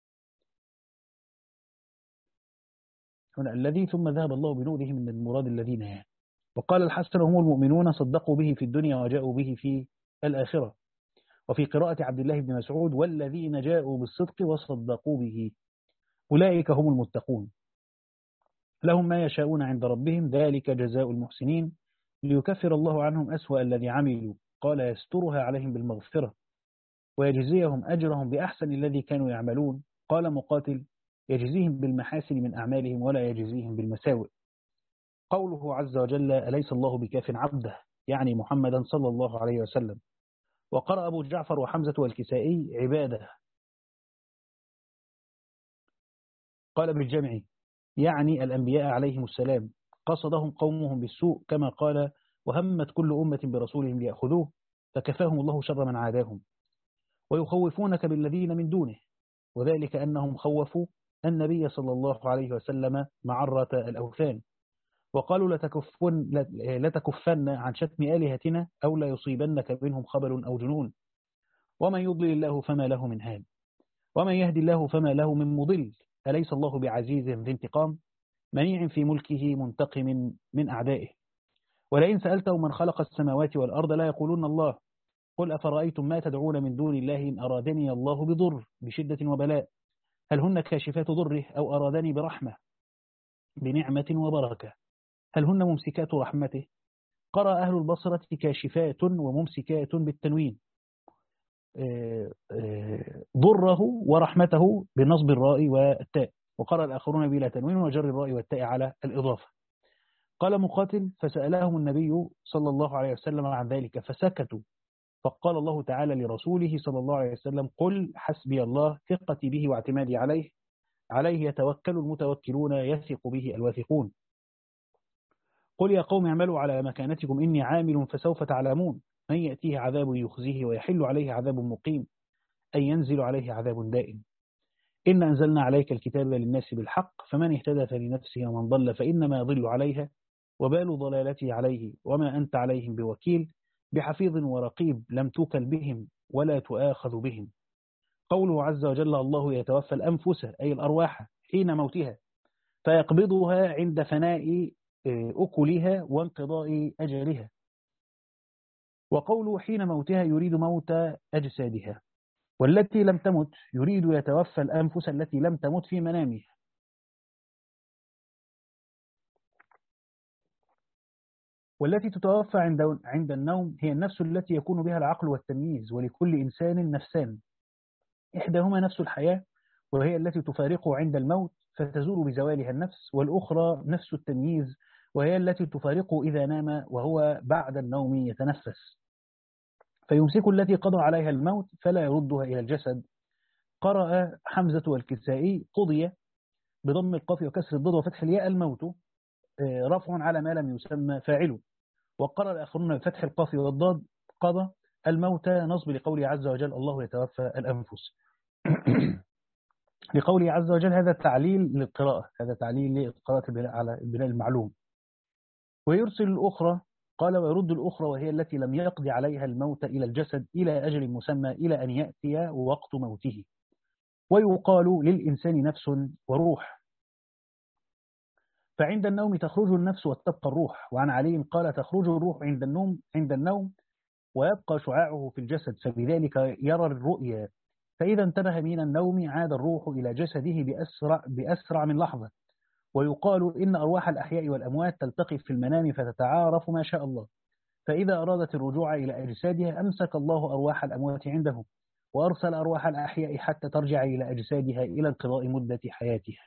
هنا الذي ثم ذهب الله بنورهم من المراد الذين يعني. وقال الحسن: هم المؤمنون صدقوا به في الدنيا وجاءوا به في الآخرة. وفي قراءة عبد الله بن مسعود: والذين جاءوا بالصدق وصدقوا به أولئك هم المتقون، لهم ما يشاءون عند ربهم ذلك جزاء المحسنين ليكفر الله عنهم أسوأ الذي عملوا، قال: يسترها عليهم بالمغفرة ويجزيهم أجرهم بأحسن الذي كانوا يعملون. قال مقاتل: يجزيهم بالمحاسن من أعمالهم ولا يجزيهم بالمساوئ. قوله عز وجل: أليس الله بكاف عبده، يعني محمدا صلى الله عليه وسلم. وقرأ أبو جعفر وحمزة والكسائي: عباده. قال بالجمع يعني الأنبياء عليهم السلام، قصدهم قومهم بالسوء، كما قال: وهمت كل أمة برسولهم ليأخذوه فكفاهم الله شر من عاداهم. ويخوفونك بالذين من دونه، وذلك أنهم خوفوا النبي صلى الله عليه وسلم معرة الأوثان، وقالوا: لتكفن, لتكفن عن شتم آلهتنا أو لا يصيبنك منهم خبل أو جنون. ومن يضلل الله فما له من هاد ومن يهدي الله فما له من مضل. أليس الله بعزيز ذي انتقام منيع في ملكه منتقم من أعدائه. ولئن سألته من خلق السماوات والأرض لا يقولون الله. قل أفرأيتم ما تدعون من دون الله إن أرادني الله بضر بشدة وبلاء هل هن كاشفات ضره أو أرادني برحمة بنعمة وبركة هل هن ممسكات رحمته. قرأ أهل البصرة كاشفات وممسكات بالتنوين، ضره ورحمته بنصب الراء والتاء. وقرأ الآخرون بلا تنوين وجر الراء والتاء على الإضافة. قال مقاتل: فسألهم النبي صلى الله عليه وسلم عن ذلك فسكتوا، فقال الله تعالى لرسوله صلى الله عليه وسلم: قل حسبي الله، ثقتي به واعتمادي عليه، عليه يتوكل المتوكلون يثق به الواثقون. قل يا قوم اعملوا على مكانتكم إني عامل فسوف تعلمون من يأتيه عذاب يخزيه ويحل عليه عذاب مقيم أي ينزل عليه عذاب دائم. إن أنزلنا عليك الكتاب للناس بالحق فمن اهتدى فلنفسه ومن ضل فإنما يضل عليها وبال ضلالته عليه وما أنت عليهم بوكيل بحفيظ ورقيب لم توكل بهم ولا تؤاخذ بهم. قوله عز وجل: الله يتوفى الأنفس أي الأرواح حين موتها فيقبضها عند فناء أكلها وانقضاء أجلها. وقوله حين موتها يريد موت أجسادها، والتي لم تمت يريد يتوفى الأنفس التي لم تمت في منامها. والتي تتوفى عند عند النوم هي النفس التي يكون بها العقل والتمييز، ولكل إنسان نفسان، إحداهما نفس الحياة وهي التي تفارقه عند الموت فتزول بزوالها النفس، والأخرى نفس التمييز وهي التي تفارقه إذا نام وهو بعد النوم يتنفس، فيمسك التي قضى عليها الموت فلا يردها إلى الجسد. قرأ حمزة والكسائي: قضي بضم القاف وكسر الضاد وفتح الياء الموت رفع على ما لم يسمى فاعله. وقرأ الآخرون بفتح القاف والضاد قضى الموت نصب لقوله عز وجل: الله يتوفى الأنفس. لقوله عز وجل هذا تعليل للقراءة، هذا تعليل للقراءة البناء على البناء المعلوم. ويرسل الأخرى، قال: ويرد الأخرى وهي التي لم يقضي عليها الموت إلى الجسد إلى أجل مسمى إلى أن يأتي وقت موته. ويقال للإنسان نفس وروح، فعند النوم تخرج النفس وتبقى الروح. وعن علي قال: تخرج الروح عند النوم عند النوم ويبقى شعاعه في الجسد، فبذلك يرى الرؤيا، فإذا انتبه من النوم عاد الروح إلى جسده بأسرع, بأسرع من لحظة، ويقال إن أرواح الأحياء والأموات تلتقي في المنام فتتعارف ما شاء الله، فإذا أرادت الرجوع إلى أجسادها أمسك الله أرواح الأموات عنده، وأرسل أرواح الأحياء حتى ترجع إلى أجسادها إلى انقضاء مدة حياتها.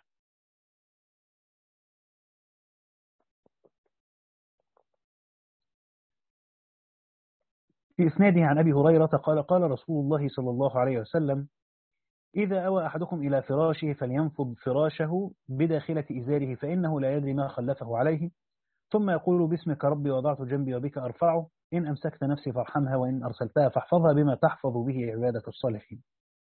في إسناده عن أبي هريرة قال قال رسول الله صلى الله عليه وسلم: إذا أوى أحدكم إلى فراشه فلينفض فراشه بداخلة إزاره فإنه لا يدري ما خلفه عليه، ثم يقول: باسمك ربي وضعت جنبي وبك أرفعه، إن أمسكت نفسي فارحمها وإن أرسلتها فاحفظها بما تحفظ به عبادة الصالحين.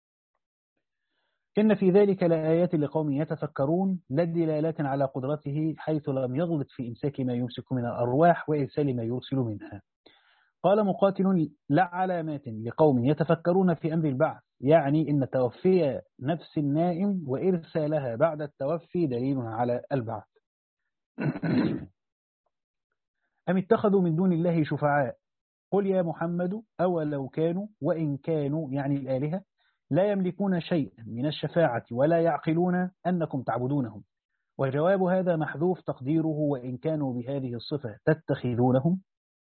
إن في ذلك لآيات لقوم يتفكرون، لا دلالات على قدرته حيث لم يغلط في إمساك ما يمسك من الأرواح وإرسال ما يرسل منها. قال مقاتل: لا علامات لقوم يتفكرون في أمر البعث، يعني إن توفي نفس النائم وإرسالها بعد التوفي دليل على البعث. أم اتخذوا من دون الله شفعاء قل يا محمد أولو كانوا وإن كانوا يعني الآلهة لا يملكون شيئا من الشفاعة ولا يعقلون أنكم تعبدونهم. وجواب هذا محذوف تقديره: وإن كانوا بهذه الصفة تتخذونهم.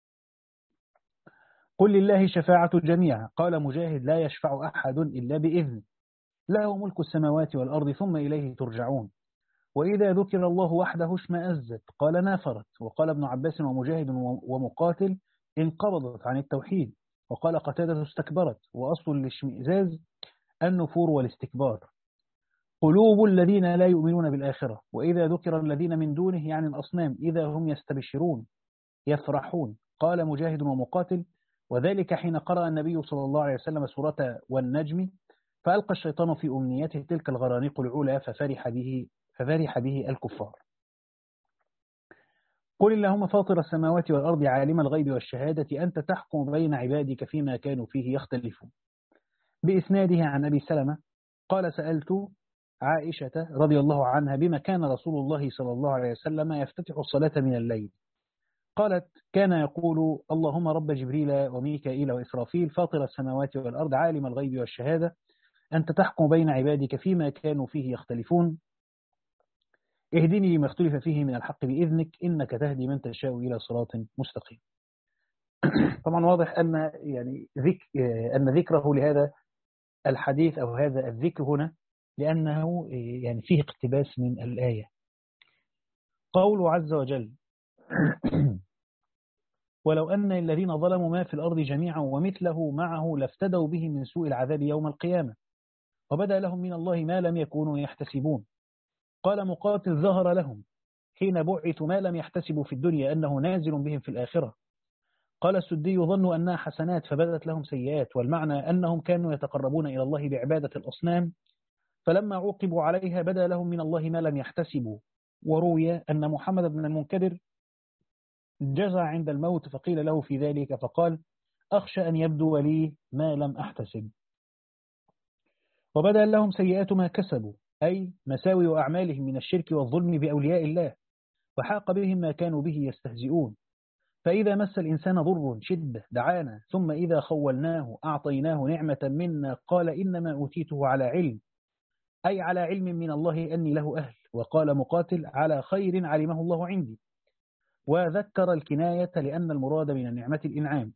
قل لله الشفاعة جميعا. قال مجاهد: لا يشفع أحد إلا بإذن، له ملك السماوات والأرض ثم إليه ترجعون. وإذا ذكر الله وحده اشمأزت، قال نافرت. وقال ابن عباس ومجاهد ومقاتل: انقرضت عن التوحيد. وقال قتادة: استكبرت. وأصل الاشمئزاز النفور والاستكبار. قلوب الذين لا يؤمنون بالآخرة. وإذا ذكر الذين من دونه يعني الأصنام إذا هم يستبشرون يفرحون. قال مجاهد ومقاتل: وذلك حين قرأ النبي صلى الله عليه وسلم سورة والنجم فألقى الشيطان في أمنيته تلك الغرانيق العلا ففرح به ففرح به الكفار. قل اللهم فاطر السماوات والأرض عالم الغيب والشهادة أنت تحكم بين عبادك فيما كانوا فيه يختلفون. بإسناده عن أبي سلمة قال: سألت عائشة رضي الله عنها بما كان رسول الله صلى الله عليه وسلم يفتتح الصلاة من الليل. قالت: كان يقول: اللهم رب جبريل وميكائيل وإسرافيل فاطر السماوات والأرض عالم الغيب والشهادة أنت تحكم بين عبادك فيما كانوا فيه يختلفون اهدني لما اختلف فيه من الحق بإذنك إنك تهدي من تشاء إلى صراط مستقيم. طبعا واضح أن يعني ذك أن ذكره لهذا الحديث أو هذا الذكر هنا لأنه يعني فيه اقتباس من الآية. قوله عز وجل: ولو أن الذين ظلموا ما في الأرض جميعا ومثله معه لافتدوا به من سوء العذاب يوم القيامة وبدأ لهم من الله ما لم يكونوا يحتسبون. قال مقاتل: ظهر لهم حين بعثوا ما لم يحتسبوا في الدنيا أنه نازل بهم في الآخرة. قال السدي: ظنوا أنها حسنات فبدت لهم سيئات، والمعنى أنهم كانوا يتقربون إلى الله بعبادة الأصنام فلما عوقبوا عليها بدا لهم من الله ما لم يحتسبوا. وروي أن محمد بن المنكدر جزع عند الموت فقيل له في ذلك فقال: أخشى أن يبدو لي ما لم أحتسب. وبدأ لهم سيئات ما كسبوا أي مساوي أعمالهم من الشرك والظلم بأولياء الله، وحاق بهم ما كانوا به يستهزئون. فإذا مس الإنسان ضر شدة دعانا ثم إذا خولناه أعطيناه نعمة منا قال إنما أوتيته على علم، أي على علم من الله أني له أهل. وقال مقاتل: على خير علمه الله عندي. وذكر الكناية لأن المراد من النعمة الإنعام.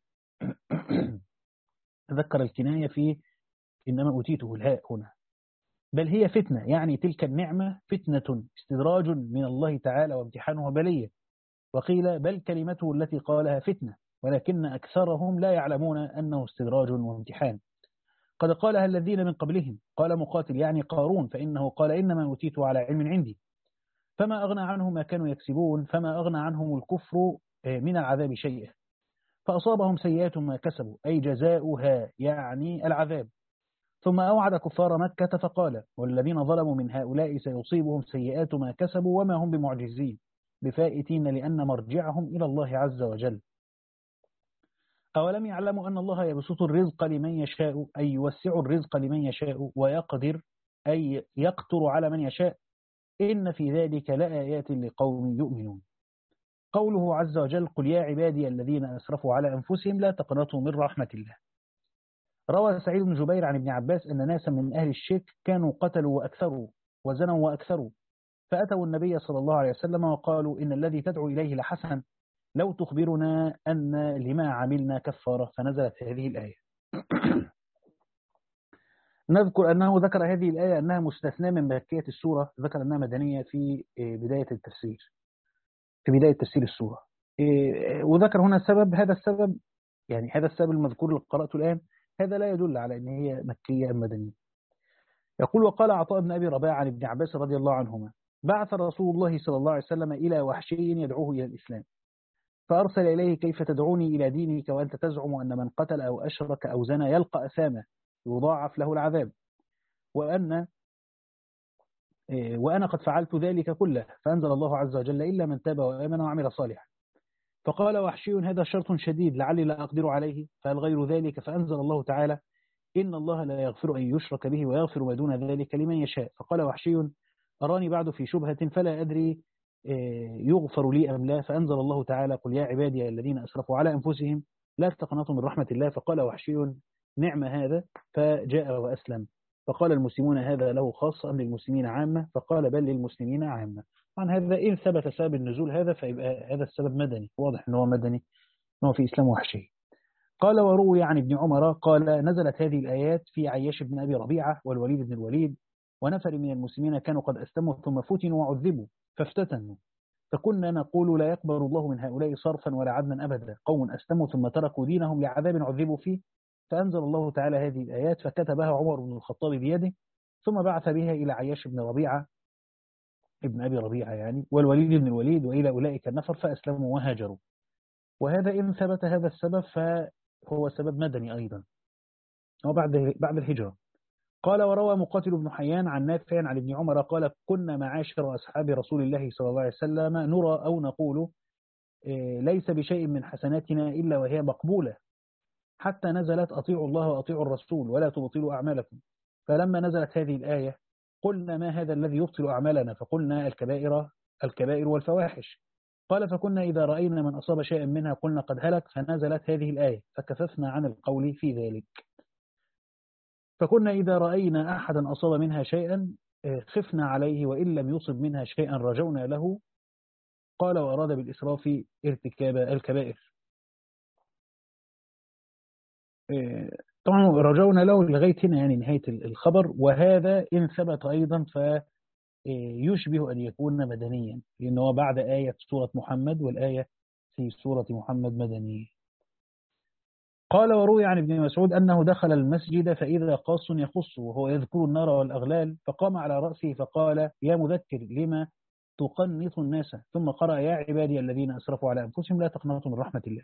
ذكر الكناية في إنما أوتيته الهاء هنا، بل هي فتنة، يعني تلك النعمة فتنة استدراج من الله تعالى وامتحانه بلية. وقيل بل كلمته التي قالها فتنة، ولكن أكثرهم لا يعلمون أنه استدراج وامتحان. قد قالها الذين من قبلهم. قال مقاتل: يعني قارون، فإنه قال إنما أوتيته على علم عندي، فما أغنى عنهم ما كانوا يكسبون، فما أغنى عنهم الكفر من العذاب شيئا، فأصابهم سيئات ما كسبوا أي جزاؤها يعني العذاب. ثم أوعد كفار مكة فقال: والذين ظلموا من هؤلاء سيصيبهم سيئات ما كسبوا وما هم بمعجزين بفائتين لأن مرجعهم إلى الله عز وجل. أولم يعلموا أن الله يبسط الرزق لمن يشاء أي يوسع الرزق لمن يشاء ويقدر أي يقتر على من يشاء إن في ذلك لآيات لقوم يؤمنون. قوله عز وجل: قل يا عبادي الذين أسرفوا على أنفسهم لا تقنطوا من رحمة الله. روى سعيد بن جبير عن ابن عباس أن ناسا من أهل الشرك كانوا قتلوا وأكثروا وزنوا وأكثروا، فأتوا النبي صلى الله عليه وسلم وقالوا إن الذي تدعو إليه لحسن، لو تخبرنا أن لما عملنا كفارة. فنزلت هذه الآية. نذكر أنه ذكر هذه الآية أنها مستثناة من مكية السورة، ذكر أنها مدنية في بداية التفسير، في بداية تفسير السورة. وذكر هنا السبب، هذا السبب يعني هذا السبب المذكور اللي قرأته الآن، هذا لا يدل على أن هي مكية أم مدنية. يقول: وقال عطاء بن أبي رباح عن ابن عباس رضي الله عنهما: بعث رسول الله صلى الله عليه وسلم إلى وحشي يدعوه إلى الإسلام، فأرسل إليه: كيف تدعوني إلى دينك وأنت تزعم أن من قتل أو أشرك أو زنى يلقى أثاما يضاعف له العذاب، وأن وأنا قد فعلت ذلك كله. فأنزل الله عز وجل: إلا من تاب وآمن وعمل صالحا. فقال وحشي: هذا شرط شديد لعلي لا أقدر عليه، فهل غير ذلك؟ فأنزل الله تعالى: إن الله لا يغفر أن يشرك به ويغفر ما دون ذلك لمن يشاء. فقال وحشي: أراني بعد في شبهة فلا أدري يغفر لي أم لا. فأنزل الله تعالى: قل يا عبادي الذين أسرفوا على أنفسهم لا تقنطوا من رحمة الله. فقال وحشي: نعم هذا، فجاء وأسلم. فقال المسلمون: هذا له خاصة أم للمسلمين عامة؟ فقال: بل للمسلمين عامة. طبعا هذا إن ثبت سبب النزول هذا فيبقى هذا السبب مدني، واضح أنه مدني، أنه في إسلام وحشي. قال: وروي عن ابن عمر قال: نزلت هذه الآيات في عياش بن أبي ربيعة والوليد بن الوليد ونفر من المسلمين كانوا قد أسلموا ثم فتنوا وعذبوا فافتتنوا، فكنا نقول: لا يقبل الله من هؤلاء صرفا ولا عدلا أبدا، قوم أسلموا ثم تركوا دينهم لعذاب عذبوا فيه. فأنزل الله تعالى هذه الآيات فكتبها عمر بن الخطاب بيده، ثم بعث بها إلى عياش بن ربيعة ابن أبي ربيعة يعني والوليد بن الوليد وإلى أولئك النفر فأسلموا وهاجروا. وهذا إن ثبت هذا السبب فهو سبب مدني أيضا، وبعد بعد الهجرة. قال: وروى مقاتل بن حيان عن نافع عن ابن عمر قال: كنا معاشر أصحاب رسول الله صلى الله عليه وسلم نرى أو نقول ليس بشيء من حسناتنا إلا وهي مقبولة، حتى نزلت: أطيعوا الله وأطيعوا الرسول ولا تبطلوا أعمالكم. فلما نزلت هذه الآية قلنا: ما هذا الذي يبطل أعمالنا؟ فقلنا: الكبائر الكبائر والفواحش. قال: فكنا إذا رأينا من أصاب شيئا منها قلنا: قد هلك. فنزلت هذه الآية فكففنا عن القول في ذلك. فكنا إذا رأينا أحدا أصاب منها شيئا خفنا عليه، وإن لم يصب منها شيئا رجونا له. قال: وأراد بالإسراف ارتكاب الكبائر. طبعا رجونا له لغاية هنا يعني نهاية الخبر، وهذا إن ثبت أيضا فيشبه أن يكون مدنيا، لأنه بعد آية سورة محمد، والآية في سورة محمد مدنية. قال: وروي عن ابن مسعود أنه دخل المسجد فإذا قاص يخص وهو يذكر النار والأغلال، فقام على رأسه فقال: يا مذكر لما تقنط الناس؟ ثم قرأ: يا عبادي الذين أسرفوا على أنفسهم لا تقنطوا من رحمة الله.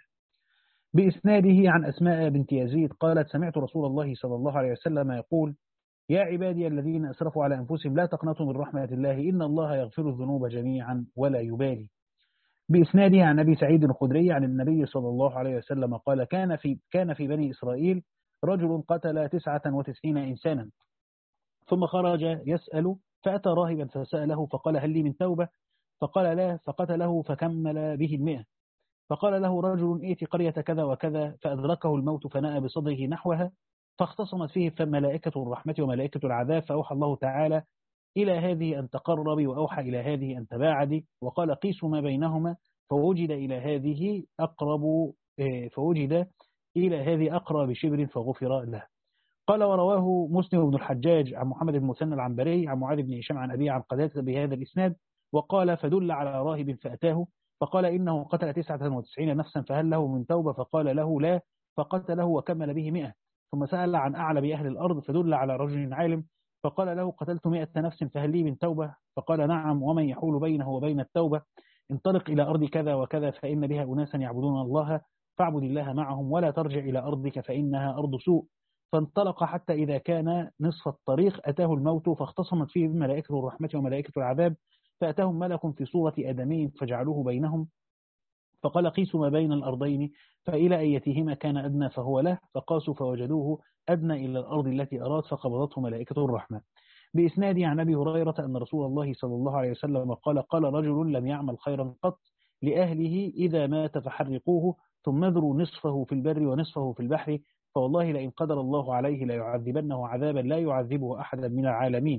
بإسناده عن أسماء بنت يزيد قالت: سمعت رسول الله صلى الله عليه وسلم يقول: يا عبادي الذين أسرفوا على أنفسهم لا تقنطوا من رحمة الله إن الله يغفر الذنوب جميعا ولا يبالي. بإسناده عن أبي سعيد الخدري عن النبي صلى الله عليه وسلم قال: كان في كان في بني إسرائيل رجل قتل تسعة وتسعين إنسانا، ثم خرج يسأل فأتى راهبا فسأله فقال: هل لي من توبة؟ فقال: لا. فقتله فكمل به المئة. فقال له رجل: ائت قرية كذا وكذا، فأدركه الموت فنأى بصدره نحوها، فاختصمت فيه فملائكة الرحمة وملائكة العذاب، فأوحى الله تعالى: إلى هذه أن تقربي، وأوحى إلى هذه أن تباعدي، وقال: قيسوا ما بينهما، فوجد إلى هذه أقرب فوجد إلى هذه أقرب بشبر فغفر له. قال: ورواه مسلم بن الحجاج عن محمد بن المثنى العنبري عن معاذ بن هشام عن أبيه عن قتادة بهذا الإسناد، وقال: فدل على راهب فأتاه فقال: إنه قتل تسعة وتسعين نفسا فهل له من توبة؟ فقال له: لا. فقتله وكمل به مئة. ثم سأل عن أعلى بأهل الأرض فدل على رجل عالم فقال له: قتلت مئة نفس فهل لي من توبة؟ فقال: نعم، ومن يحول بينه وبين التوبة؟ انطلق إلى أرض كذا وكذا فإن بها أناسا يعبدون الله فاعبد الله معهم، ولا ترجع إلى أرضك فإنها أرض سوء. فانطلق حتى إذا كان نصف الطريق أتاه الموت فاختصمت فيه ملائكة الرحمة وملائكة العذاب، فأتاهم ملك في صورة آدمي فجعلوه بينهم، فقال: قيسوا ما بين الأرضين فإلى أيتهما كان أدنى فهو له، فقاسوا فوجدوه أدنى إلى الأرض التي أراد فقبضته ملائكة الرحمة. بإسناد عن أبي هريرة أن رسول الله صلى الله عليه وسلم قال: قال رجل لم يعمل خيرا قط لأهله إذا مات فحرقوه ثم اذروا نصفه في البر ونصفه في البحر، فوالله لئن قدر الله عليه لا يعذبنه عذابا لا يعذبه أحدا من العالمين.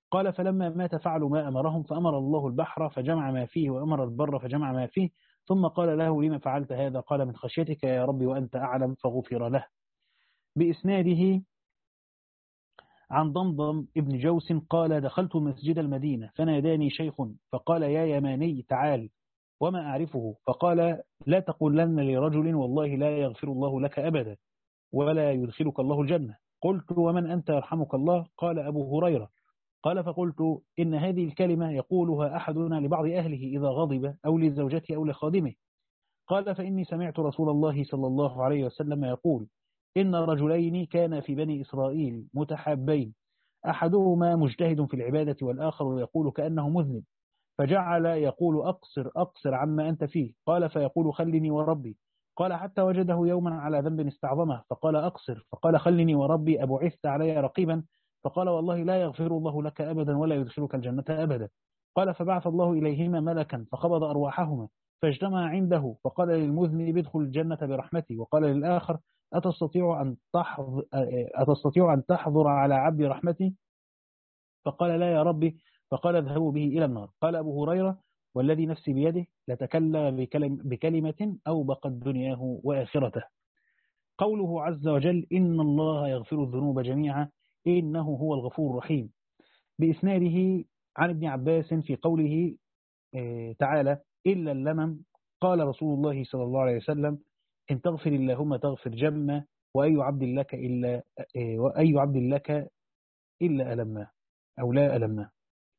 قال فلما مات فعلوا ما أمرهم، فأمر الله البحر فجمع ما فيه، وأمر البر فجمع ما فيه، ثم قال له لما فعلت هذا؟ قال من خشيتك يا ربي وأنت أعلم، فغفر له. بإسناده عن ضمضم ابن جوس قال دخلت مسجد المدينة فناداني شيخ فقال يا يماني تعال، وما أعرفه، فقال لا تقولن لرجل والله لا يغفر الله لك أبدا ولا يدخلك الله الجنة. قلت ومن أنت يرحمك الله؟ قال أبو هريرة. قال فقلت إن هذه الكلمة يقولها أحدنا لبعض أهله إذا غضب أو لزوجته أو لخادمه. قال فإني سمعت رسول الله صلى الله عليه وسلم يقول إن رجلين كان في بني إسرائيل متحابين، أحدهما مجتهد في العبادة والآخر يقول كأنه مذنب، فجعل يقول أقصر أقصر عما أنت فيه، قال فيقول خلني وربي. قال حتى وجده يوما على ذنب استعظمه فقال أقصر، فقال خلني وربي أبعثت علي رقيبا؟ فقال والله لا يغفر الله لك أبدا ولا يدخلك الجنة أبدا. قال فبعث الله إليهما ملكا فقبض أرواحهما فاجتمع عنده، فقال للمذنب ادخل الجنة برحمتي، وقال للآخر أتستطيع أن تحضر, أتستطيع أن تحضر على عبد رحمتي؟ فقال لا يا ربي، فقال اذهبوا به إلى النار. قال أبو هريرة والذي نفسي بيده لتكلم بكلم بكلمة أوبقت دنياه وآخرته. قوله عز وجل إن الله يغفر الذنوب جميعا إنه هو الغفور الرحيم. بإسناده عن ابن عباس في قوله تعالى إلا اللمم، قال رسول الله صلى الله عليه وسلم إن تغفر اللهم تغفر جمة، وأي عبد لك إلا وأي عبد لك إلا ألمه أو لا ألمه.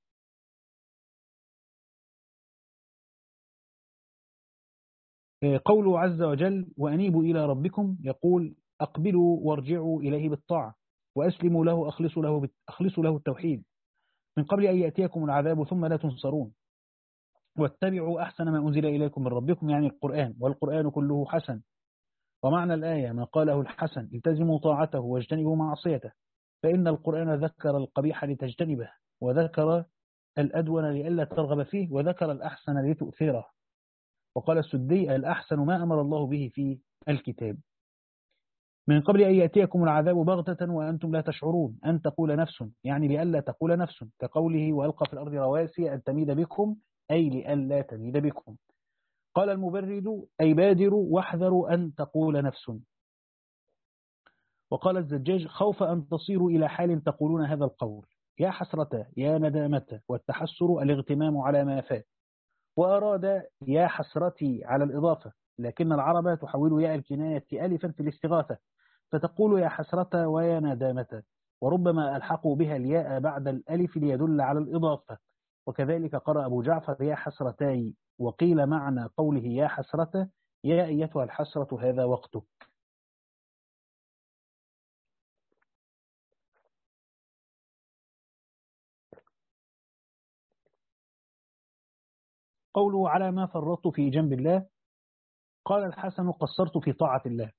قوله عز وجل وأنيبوا إلى ربكم، يقول أقبلوا وارجعوا إليه بالطاعة وأسلموا له أخلصوا له, أخلصوا له التوحيد من قبل أن يأتيكم العذاب ثم لا تنصرون، واتبعوا أحسن ما أنزل إليكم من ربكم يعني القرآن، والقرآن كله حسن. ومعنى الآية ما قاله الحسن التزموا طاعته واجتنبوا معصيته، فإن القرآن ذكر القبيح لتجتنبه، وذكر الأدون لئلا ترغب فيه، وذكر الأحسن لتؤثره. وقال السدي الأحسن ما أمر الله به في الكتاب. من قبل أن يأتيكم العذاب بغتة وأنتم لا تشعرون، أن تقول نفس يعني لئلا تقول نفس، كقوله وألقى في الأرض رواسي أن تميد بكم أي لئلا تميد بكم. قال المبرد أي بادروا واحذروا أن تقول نفس. وقال الزجاج خوف أن تصيروا إلى حال تقولون هذا القول يا حسرة يا ندامة، والتحسر الاغتمام على ما فات. وأراد يا حسرتي على الإضافة، لكن العرب تحول ياء الكناية ألفا في الاستغاثة فتقول يا حسرة ويا ندامة، وربما ألحقوا بها الياء بعد الألف ليدل على الإضافة. وكذلك قرأ أبو جعفر يا حسرتاي. وقيل معنى قوله يا حسرة يا أيتها الحسرة هذا وقته. قوله على ما فرطت في جنب الله، قال الحسن قصرت في طاعة الله،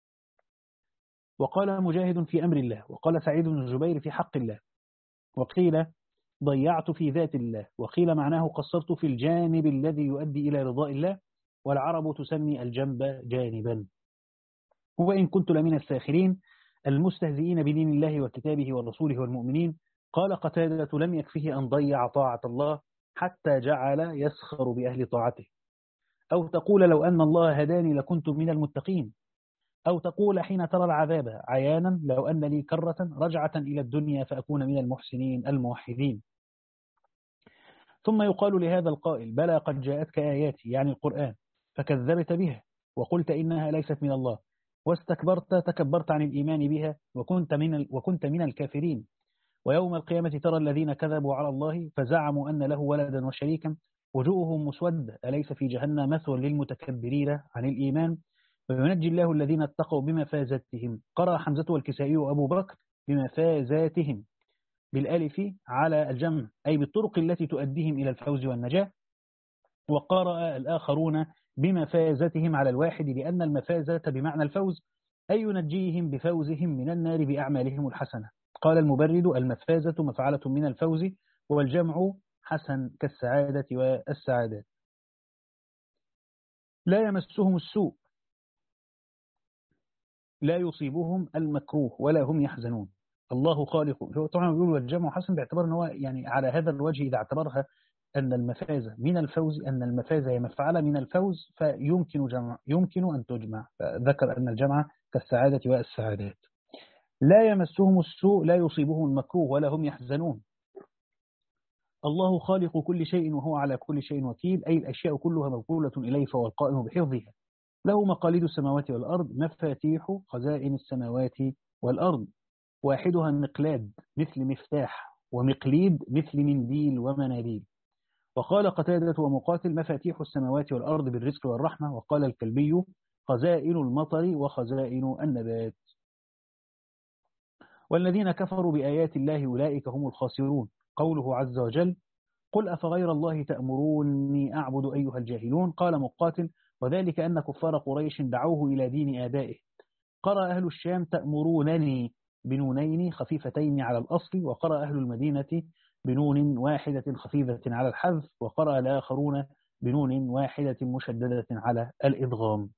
وقال مجاهد في أمر الله، وقال سعيد بن الجبير في حق الله، وقيل ضيعت في ذات الله، وقيل معناه قصرت في الجانب الذي يؤدي إلى رضاء الله، والعرب تسمي الجنب جانبا. وإن كنت لمن الساخرين المستهزئين بدين الله وكتابه ورسوله والمؤمنين. قال قتادة لم يكفه أن ضيع طاعة الله حتى جعل يسخر بأهل طاعته. أو تقول لو أن الله هداني لكنت من المتقين. أو تقول حين ترى العذاب عيانا لو أن لي كرة رجعة إلى الدنيا فأكون من المحسنين الموحدين. ثم يقال لهذا القائل بلى قد جاءتك آياتي يعني القرآن فكذبت بها وقلت إنها ليست من الله، واستكبرت تكبرت عن الإيمان بها وكنت من, وكنت من الكافرين. ويوم القيامة ترى الذين كذبوا على الله فزعموا أن له ولدا وشريكا وجوههم مسودة أليس في جهنم مثوى للمتكبرين عن الإيمان، وينجي الله الذين اتقوا بمفازتهم. قرأ حمزة والكسائي وأبو بكر بمفازاتهم بالألف على الجمع أي بالطرق التي تؤديهم إلى الفوز والنجاة. وقرأ الآخرون بمفازتهم على الواحد لأن المفازة بمعنى الفوز أي ينجيهم بفوزهم من النار بأعمالهم الحسنة. قال المبرد المفازة مفعلة من الفوز، والجمع حسن كالسعادة والسعادات. لا يمسهم السوء لا يصيبهم المكروه ولا هم يحزنون. الله خالق. هو طبعا بيقول والجمع حسن باعتبار ان هو يعني على هذا الوجه إذا اعتبرها أن المفاز من الفوز، أن المفاز هي مفعلة من الفوز، فيمكن جمع يمكن أن تجمع، فذكر أن الجمع كالسعادة والسعادات. لا يمسهم السوء، لا يصيبهم المكروه ولا هم يحزنون. الله خالق كل شيء وهو على كل شيء وكيل، أي الأشياء كلها موكولة إليه فهو القائم بحفظها. له مقاليد السماوات والأرض، مفاتيح خزائن السماوات والأرض. واحدها مقلاد مثل مفتاح، ومقليد مثل منديل ومناديل. وقال قتادة ومقاتل مفاتيح السماوات والأرض بالرزق والرحمة. وقال الكلبي خزائن المطر وخزائن النبات. والذين كفروا بآيات الله أولئك هم الخاسرون. قوله عز وجل قل أفغير الله تأمروني أعبد أيها الجاهلون. قال مقاتل وذلك أن كفار قريش دعوه إلى دين آبائه. قرأ أهل الشام تأمرونني بنونين خفيفتين على الأصل. وقرأ أهل المدينة بنون واحدة خفيفة على الحذف. وقرأ الآخرون بنون واحدة مشددة على الإدغام.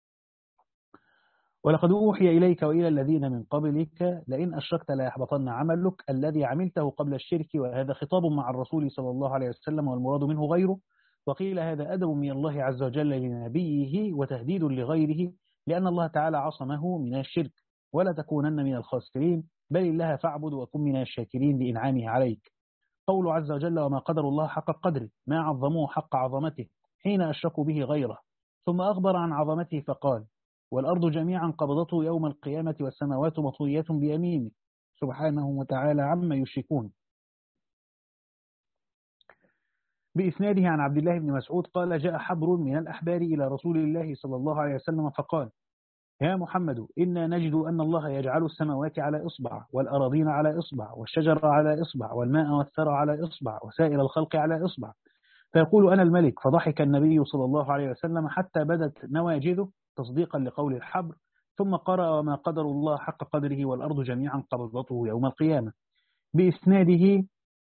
ولقد أوحي إليك وإلى الذين من قبلك لئن أشركت ليحبطن عملك الذي عملته قبل الشرك. وهذا خطاب مع الرسول صلى الله عليه وسلم والمراد منه غيره. وقيل هذا أدب من الله عز وجل لنبيه وتهديد لغيره، لأن الله تعالى عصمه من الشرك. ولا تكونن من الخاسرين، بل الله فاعبد وكن من الشاكرين بإنعامه عليك. قول عز وجل وما قدر الله حق قدره، ما عظموه حق عظمته حين أشركوا به غيره. ثم أخبر عن عظمته فقال والأرض جميعا قبضته يوم القيامة والسماوات مطوية بيمينه سبحانه وتعالى عما يشركون. بإسناده عن عبد الله بن مسعود قال جاء حبر من الأحبار إلى رسول الله صلى الله عليه وسلم فقال يا محمد إنا نجد أن الله يجعل السماوات على إصبع، والأراضين على إصبع، والشجر على إصبع، والماء والثرى على إصبع، وسائر الخلق على إصبع، فيقول أنا الملك. فضحك النبي صلى الله عليه وسلم حتى بدت نواجذه تصديقا لقول الحبر. ثم قرأ وما قدر الله حق قدره والأرض جميعا قبضته يوم القيامة. بإسناده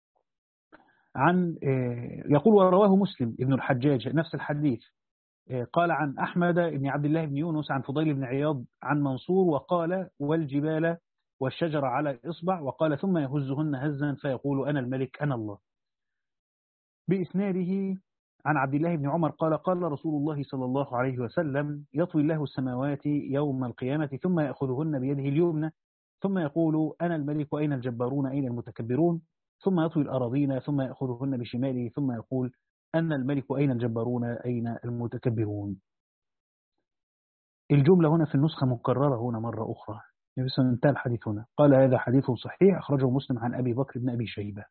عن يقول ورواه مسلم ابن الحجاج نفس الحديث. قال عن أحمد بن عبد الله بن يونس عن فضيل بن عياض عن منصور وقال والجبال والشجر على إصبع. وقال ثم يهزهن هزا فيقول أنا الملك أنا الله. بإسناده عن عبد الله بن عمر قال قال رسول الله صلى الله عليه وسلم يطوي الله السماوات يوم القيامة ثم يأخذهن بيده اليمنى ثم يقول أنا الملك أين الجبارون أين المتكبرون. ثم يطوي الأراضين ثم يأخذهن بشماله ثم يقول أنا الملك أين الجبارون أين المتكبرون. الجملة هنا في النسخة مكررة هنا مرة أخرى. بس انتهى الحديث هنا. قال هذا حديث صحيح أخرجه مسلم عن أبي بكر بن أبي شيبة.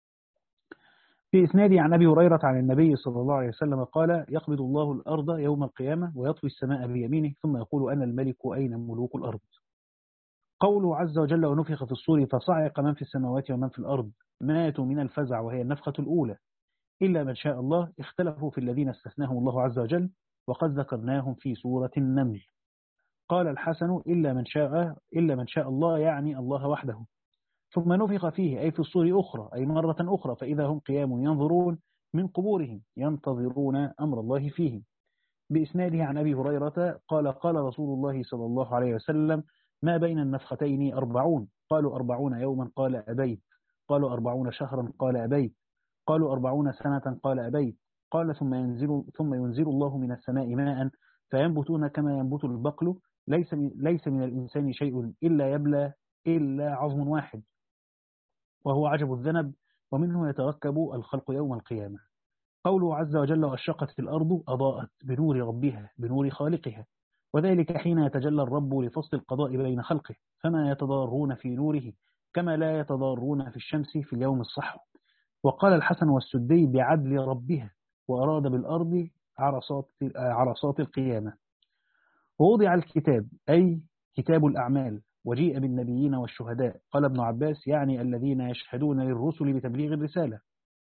في إسناده عن أبي هريرة عن النبي صلى الله عليه وسلم قال يقبض الله الأرض يوم القيامة ويطوي السماء بيمينه ثم يقول أنا الملك أين ملوك الأرض. قوله عز وجل ونفخ في الصور فصعق من في السماوات ومن في الأرض ماتوا من الفزع وهي النفخة الأولى إلا من شاء الله. اختلفوا في الذين استثناهم الله عز وجل وقد ذكرناهم في سورة النمل. قال الحسن إلا من شاء إلا من شاء الله يعني الله وحده. ثم نفخ فيه أي في الصور أخرى أي مرة أخرى فإذا هم قيام ينظرون من قبورهم ينتظرون أمر الله فيهم. بإسناده عن أبي هريرة قال قال رسول الله صلى الله عليه وسلم ما بين النفختين أربعون. قالوا أربعون يوما قال أبيت. قالوا أربعون شهرا قال أبيت. قالوا أربعون سنة قال أبيت. قال ثم ينزل ثم ينزل الله من السماء ماء فينبتون كما ينبت البقل ليس من, ليس من الإنسان شيء إلا يبلى إلا عظم واحد وهو عجب الذنب ومنه يتركب الخلق يوم القيامة. قوله عز وجل واشرقت الأرض أضاءت بنور ربها بنور خالقها وذلك حين يتجلى الرب لفصل القضاء بين خلقه فما يتضارون في نوره كما لا يتضارون في الشمس في اليوم الصحو. وقال الحسن والسدي بعدل ربها وأراد بالأرض عرصات, عرصات القيامة. ووضع الكتاب أي كتاب الأعمال وجيء بالنبيين والشهداء. قال ابن عباس يعني الذين يشهدون للرسل بتبليغ الرسالة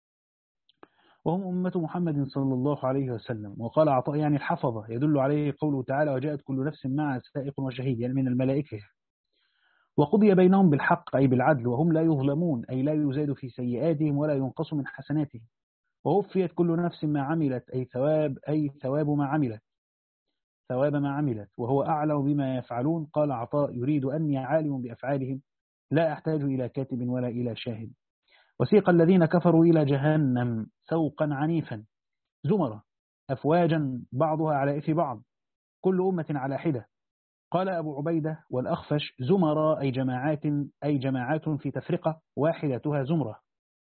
وهم أمة محمد صلى الله عليه وسلم. وقال عطاء يعني الحفظة يدل عليه قوله تعالى وجاءت كل نفس مع سائق وشهيد يعني من الملائكة. وقضي بينهم بالحق أي بالعدل وهم لا يظلمون أي لا يزاد في سيئاتهم ولا ينقص من حسناتهم. ووفيت كل نفس ما عملت أي ثواب أي ثواب ما عملت ثواب ما عملت وهو أعلم بما يفعلون. قال عطاء يريد أني عالم بأفعالهم لا أحتاج إلى كاتب ولا إلى شاهد. وسيق الذين كفروا إلى جهنم سوقا عنيفا زمرا أفواجا بعضها على إثر بعض كل أمة على حدة. قال أبو عبيدة والأخفش زمرا أي جماعات أي جماعات في تفرقة واحدتها زمرة.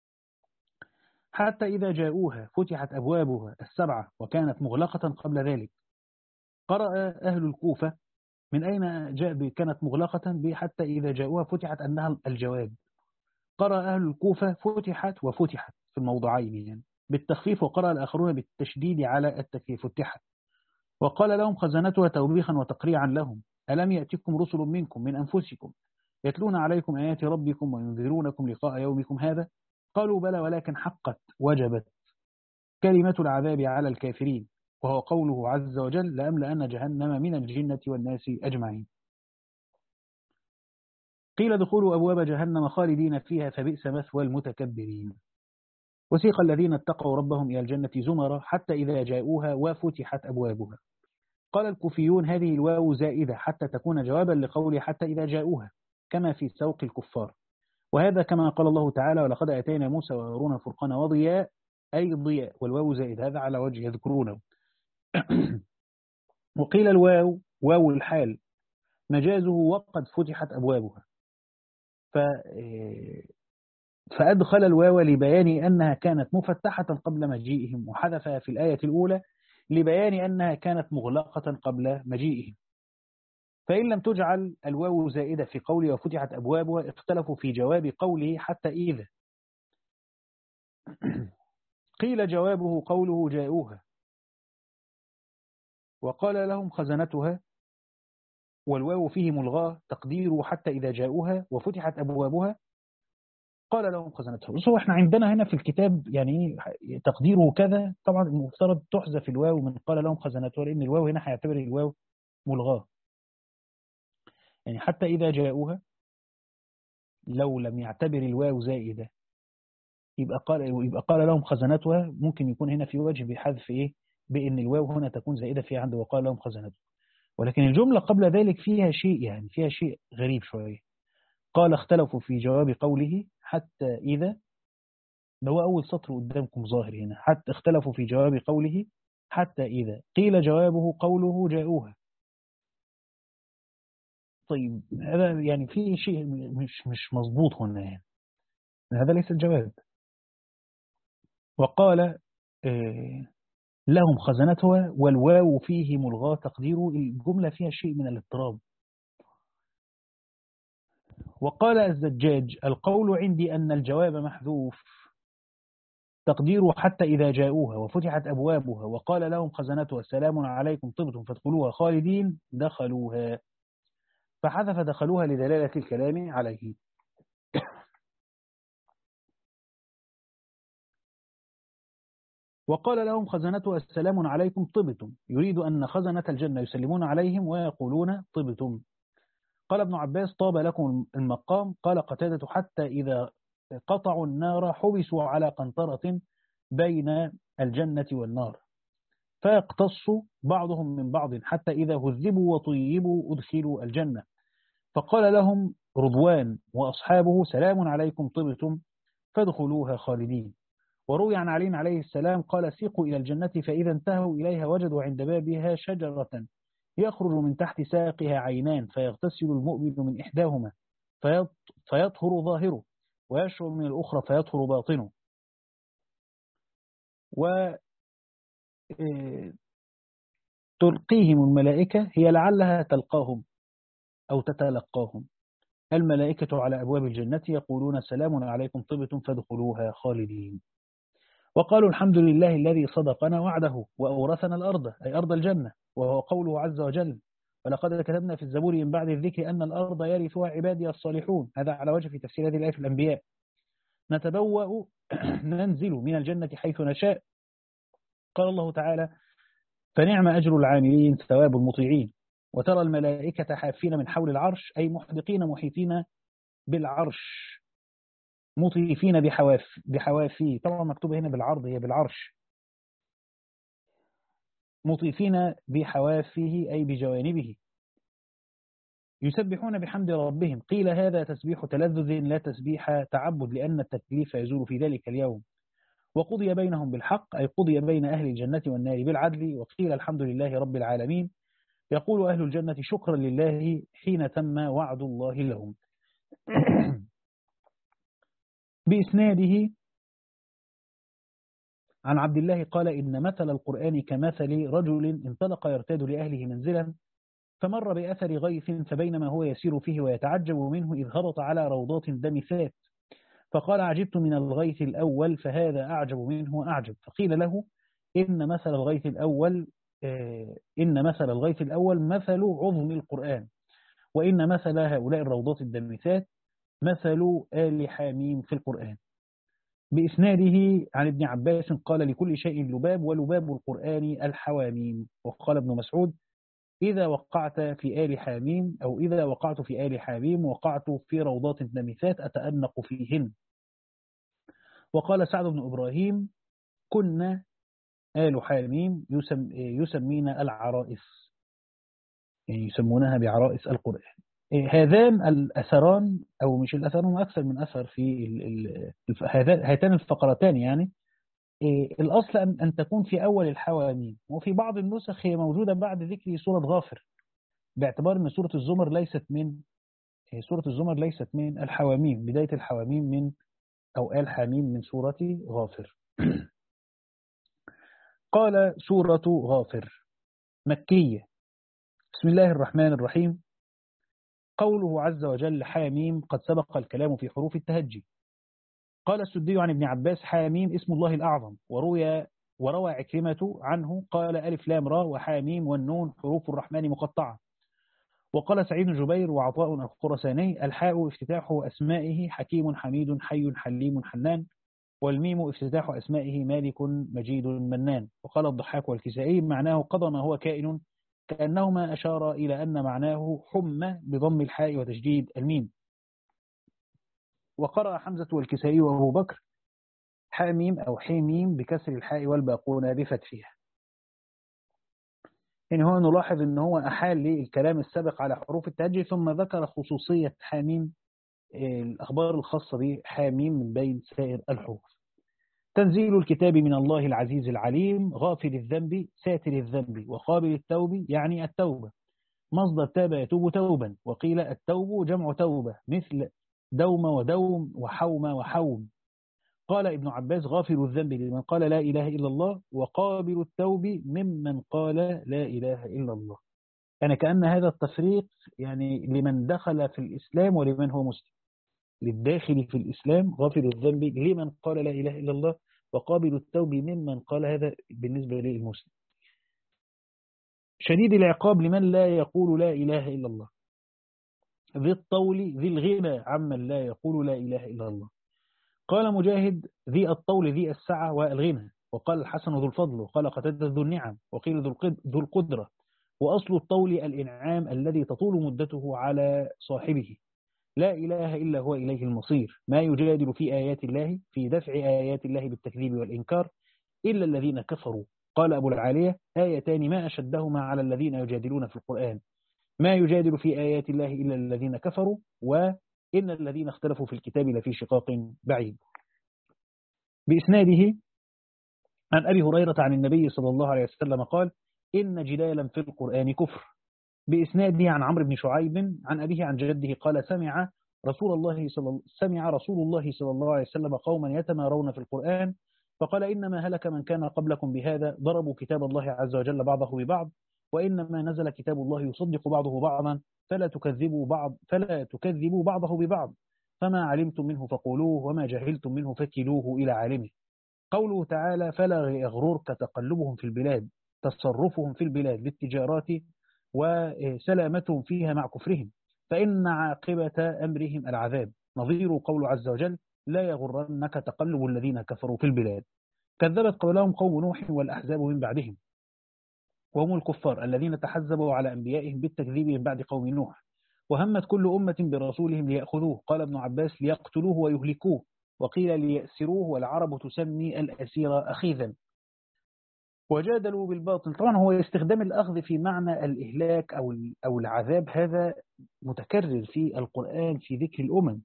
حتى إذا جاءوها فتحت أبوابها السبعة وكانت مغلقة قبل ذلك. قرأ أهل الكوفة من أين جاء كانت مغلقة حتى إذا جاءوها فتحت أنها الجواب. قرأ أهل الكوفة فتحت وفتحت في الموضعين يعني بالتخفيف، وقرأ الآخرون بالتشديد على التكفيف فتحت. وقال لهم خزنتها توبيخا وتقريعا لهم ألم يأتكم رسل منكم من أنفسكم يتلون عليكم آيات ربكم وينذرونكم لقاء يومكم هذا قالوا بلى ولكن حقت وجبت كلمة العذاب على الكافرين وهو قوله عز وجل لأملأن جهنم من الجنة والناس أجمعين. قيل دخولوا أبواب جهنم خالدين فيها فبئس مثوى المتكبرين. وسيق الذين اتقوا ربهم إلى الجنة زمرا حتى إذا جاءوها وفتحت أبوابها. قال الكوفيون هذه الواو زائدة حتى تكون جوابا لقوله حتى إذا جاءوها كما في سوق الكفار، وهذا كما قال الله تعالى ولقد أتينا موسى وهارون الفرقان وضياء أي ضياء، والواو زائد هذا على وجه يذكرونه. وقيل الواو واو الحال مجازه وقد فتحت أبوابها، ف فأدخل الواو لبيان أنها كانت مفتحة قبل مجيئهم، وحذفها في الآية الأولى لبيان أنها كانت مغلقة قبل مجيئهم. فإن لم تجعل الواو زائدة في قوله وفتحت أبوابها اختلفوا في جواب قوله حتى إذا. قيل جوابه قوله جاءوها وقال لهم خزنتها، والواو فيه ملغاة تقديره حتى إذا جاءوها وفتحت أبوابها قال لهم خزنتها. بس هو احنا عندنا هنا في الكتاب يعني تقديره كذا، طبعا المفترض تحذف الواو من قال لهم خزنتها لأن الواو هنا هيعتبر الواو ملغاة، يعني حتى إذا جاءوها لو لم يعتبر الواو زائدة يبقى قال يبقى قال لهم خزنتها، ممكن يكون هنا في وجه بحذف ايه بان الواو هنا تكون زائده فيها عنده وقال لهم خزنتها، ولكن الجمله قبل ذلك فيها شيء يعني فيها شيء غريب شويه. قال اختلفوا في جواب قوله حتى اذا، ده هو اول سطر قدامكم ظاهر هنا، حتى اختلفوا في جواب قوله حتى اذا قيل جوابه قوله جاءوها. طيب هذا يعني في شيء مش مش مظبوط هنا يعني. هذا ليس الجواب. وقال إيه لهم خزنتها والواو فيه ملغاة تقديره الجملة فيها شيء من الاضطراب. وقال الزجاج القول عندي أن الجواب محذوف تقديره حتى إذا جاءوها وفتحت أبوابها وقال لهم خزنتها سلام عليكم طبتم فادخلوها خالدين دخلوها، فحذف دخلوها لدلالة الكلام عليه. وقال لهم خزنتها السلام عليكم طبتم، يريد أن خزنة الجنة يسلمون عليهم ويقولون طبتم. قال ابن عباس طاب لكم المقام. قال قتادة حتى إذا قطعوا النار حبسوا على قنطرة بين الجنة والنار فيقتصوا بعضهم من بعض حتى إذا هذبوا وطيبوا أدخلوا الجنة فقال لهم رضوان وأصحابه سلام عليكم طبتم فادخلوها خالدين. وروي عن علي عليه السلام قال سيقوا إلى الجنة فإذا انتهوا إليها وجدوا عند بابها شجرة يخرج من تحت ساقها عينان فيغتسل المؤمن من إحداهما فيطهر ظاهره ويشرب من الأخرى فيطهر باطنه. وتلقيهم الملائكة هي لعلها تلقاهم أو تتلقاهم. الملائكة على أبواب الجنة يقولون سلام عليكم طبتم فادخلوها خالدين. وقالوا الحمد لله الذي صدقنا وعده وأورثنا الأرض أي أرض الجنة، وهو قوله عز وجل ولقد كتبنا في الزبور من بعد الذكر أن الأرض يرثها عبادي الصالحون. هذا على وجه في تفسير هذه الآية في الأنبياء. نتبوأ ننزل من الجنة حيث نشاء. قال الله تعالى فنعم أجر العاملين ثواب المطيعين. وترى الملائكة حافين من حول العرش أي محدقين محيطين بالعرش مطيفين بحواف بحوافيه، طبعا مكتوبة هنا بالعرض هي بالعرش، مطيفين بحوافه أي بجوانبه يسبحون بحمد ربهم. قيل هذا تسبيح تلذذ لا تسبيح تعبد، لأن التكليف يزول في ذلك اليوم. وقضي بينهم بالحق، أي قضي بين أهل الجنة والنار بالعدل. وقيل الحمد لله رب العالمين، يقول أهل الجنة شكرا لله حين تم وعد الله لهم. بإسناده عن عبد الله قال إن مثل القرآن كمثل رجل انطلق يرتاد لأهله منزلا، فمر بأثر غيث، فبينما هو يسير فيه ويتعجب منه إذ هبط على روضات دمثات، فقال عجبت من الغيث الأول فهذا أعجب منه أعجب. فقيل له إن مثل الغيث الأول إن مثل الغيث الأول مثل عظم القرآن، وإن مثل هؤلاء الروضات الدمثات مثل آل حاميم في القرآن. بإسناده عن ابن عباس قال لكل شيء لباب، ولباب القرآن الحواميم. وقال ابن مسعود إذا وقعت في آل حاميم أو إذا وقعت في آل حاميم وقعت في روضات الدمثات أتأنق فيهن. وقال سعد بن إبراهيم كنا آل حاميم يسم يسمين العرائس، يعني يسمونها بعرائس القرآن. هذان الأثران أو مش الأثران، أكثر من أثر في ال ال هاتان الفقرتان، يعني الأصل أن, أن تكون في أول الحواميم، وفي بعض النسخ هي موجودة بعد ذكر سورة غافر، باعتبار أن سورة الزمر ليست من سورة الزمر ليست من الحواميم، بداية الحواميم من أو آل حاميم من سورة غافر. قال سورة غافر مكية. بسم الله الرحمن الرحيم. قوله عز وجل حاميم قد سبق الكلام في حروف التهجي. قال السدي عن ابن عباس حاميم اسم الله الأعظم، وروي وروى عكرمة عنه قال ألف لام را وحاميم والنون حروف الرحمن مقطعة. وقال سعيد جبير وعطاء الخرساني الحاء افتتاح أسمائه حكيم حميد حي حليم حنان، والميم افتتاح أسمائه مالك مجيد منان. وقال الضحاك والكسائي معناه قضى ما هو كائن، كأنهما أشار إلى أن معناه حمى بضم الحاء وتشديد الميم. وقرأ حمزة والكسائي وأبو بكر حاميم أو حيميم بكسر الحاء والباقون بفتحها. يعني هو نلاحظ أنه هو أحال للكلام السابق على حروف التهجي، ثم ذكر خصوصية حاميم، الأخبار الخاصة بحاميم من بين سائر الحروف. تنزيل الكتاب من الله العزيز العليم، غافل الذنب ساتر الذنب وقابل التوب يعني التوبة، مصدر تاب يتوب توبا. وقيل التوب جمع توبة مثل دوم ودوم وحوم وحوم. قال ابن عباس غافل الذنب لمن قال لا إله إلا الله، وقابل التوب ممن قال لا إله إلا الله. يعني كأن هذا التفريق يعني لمن دخل في الإسلام ولمن هو مسلم. للداخل في الإسلام غافل الذنب لمن قال لا إله إلا الله، وقابل التوب ممن قال هذا بالنسبة للمسلم. شديد العقاب لمن لا يقول لا إله إلا الله، ذي الطول ذي الغنى عمن لا يقول لا إله إلا الله. قال مجاهد ذي الطول ذي السعة والغنى. وقال الحسن ذو الفضل. وقال قتادة ذو النعم. وقيل ذو القدرة. وأصل الطول الإنعام الذي تطول مدته على صاحبه. لا إله إلا هو إليه المصير. ما يجادل في آيات الله في دفع آيات الله بالتكذيب والإنكار إلا الذين كفروا. قال أبو العالية آيتان ما أشدهما على الذين يجادلون في القرآن، ما يجادل في آيات الله إلا الذين كفروا، وإن الذين اختلفوا في الكتاب لفي شقاق بعيد. بإسناده عن أبي هريرة عن النبي صلى الله عليه وسلم قال إن جدالا في القرآن كفر. بإسناده عن عمرو بن شعيب عن أبيه عن جده قال سمع رسول الله صلى سمع رسول الله صلى الله عليه وسلم قوما يتمارون في القرآن فقال إنما هلك من كان قبلكم بهذا، ضربوا كتاب الله عز وجل بعضه ببعض، وإنما نزل كتاب الله يصدق بعضه بعضا، فلا تكذبوا بعض فلا تكذبوا بعضه ببعض، فما علمتم منه فقولوه وما جهلتم منه فكلوه إلى عالمه. قوله تعالى فلا يغررك تقلبهم في البلاد، تصرفهم في البلاد للتجارات وسلامتهم فيها مع كفرهم، فإن عاقبة أمرهم العذاب. نظير قول عز وجل لا يغرنك تقلب الذين كفروا في البلاد. كذبت قبلهم قوم نوح والأحزاب من بعدهم، وهم الكفار الذين تحزبوا على أنبيائهم بالتكذيب من بعد قوم نوح. وهمت كل أمة برسولهم ليأخذوه. قال ابن عباس ليقتلوه ويهلكوه، وقيل ليأسروه، والعرب تسمي الأسير أخيذا. وجادلوا بالباطل. طبعا هو استخدام الأخذ في معنى الإهلاك أو أو العذاب، هذا متكرر في القرآن في ذكر الأمم.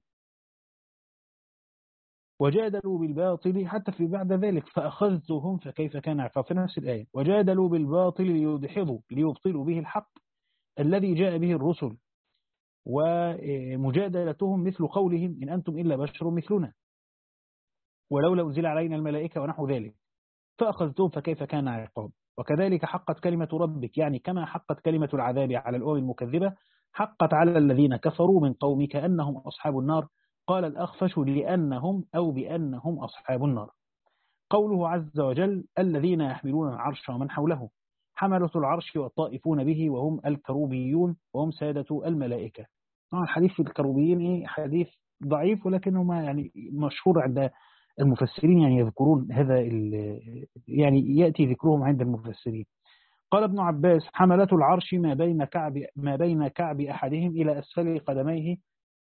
وجادلوا بالباطل حتى في بعد ذلك فأخذتهم فكيف كان عقاب، في نفس الآية. وجادلوا بالباطل ليدحضوا ليبطلوا به الحق الذي جاء به الرسل، ومجادلتهم مثل قولهم إن أنتم إلا بشر مثلنا ولولا أنزل علينا الملائكة ونحو ذلك فأخذتهم فكيف كان عقاب. وكذلك حقت كلمة ربك، يعني كما حقت كلمة العذاب على الأمم المكذبة حقت على الذين كفروا من قومك أنهم أصحاب النار. قال الأخفش لأنهم أو بأنهم أصحاب النار. قوله عز وجل الذين يحملون العرش ومن حوله، حملة العرش والطائفون به وهم الكروبيون وهم سادة الملائكة. طبعا الحديث في الكروبيين إيه حديث ضعيف، ولكنه ما يعني مشهور عند المفسرين، يعني يذكرون هذا يعني يأتي ذكرهم عند المفسرين. قال ابن عباس حملة العرش ما بين كعب ما بين كعب أحدهم إلى أسفل قدميه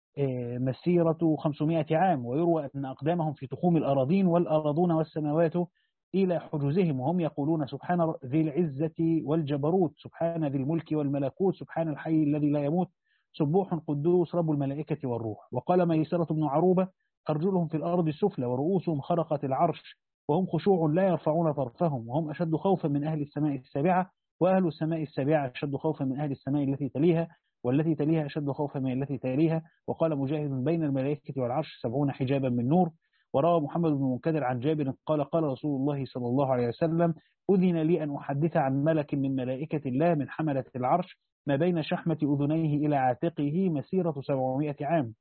مسيرة خمسمائة عام، ويروى أن أقدامهم في تخوم الأراضين والأراضون والسماوات إلى حجزهم، وهم يقولون سبحان ذي العزة والجبروت، سبحان ذي الملك والملكوت، سبحان الحي الذي لا يموت، سبوح قدوس رب الملائكة والروح. وقال ميسرة بن عروبة أرجلهم في الأرض السفلى ورؤوسهم خرقت العرش وهم خشوع لا يرفعون طرفهم، وهم أشد خوفا من أهل السماء السابعة، وأهل السماء السابعة أشد خوفا من أهل السماء التي تليها، والتي تليها أشد خوفا من التي تليها. وقال مجاهد بين الملائكة والعرش سبعون حجابا من نور. وروى محمد بن منكدر عن جابر قال قال رسول الله صلى الله عليه وسلم أذن لي أن أحدث عن ملك من ملائكة الله من حملة العرش ما بين شحمة أذنيه إلى عاتقه مسيرة سبعمائة عام.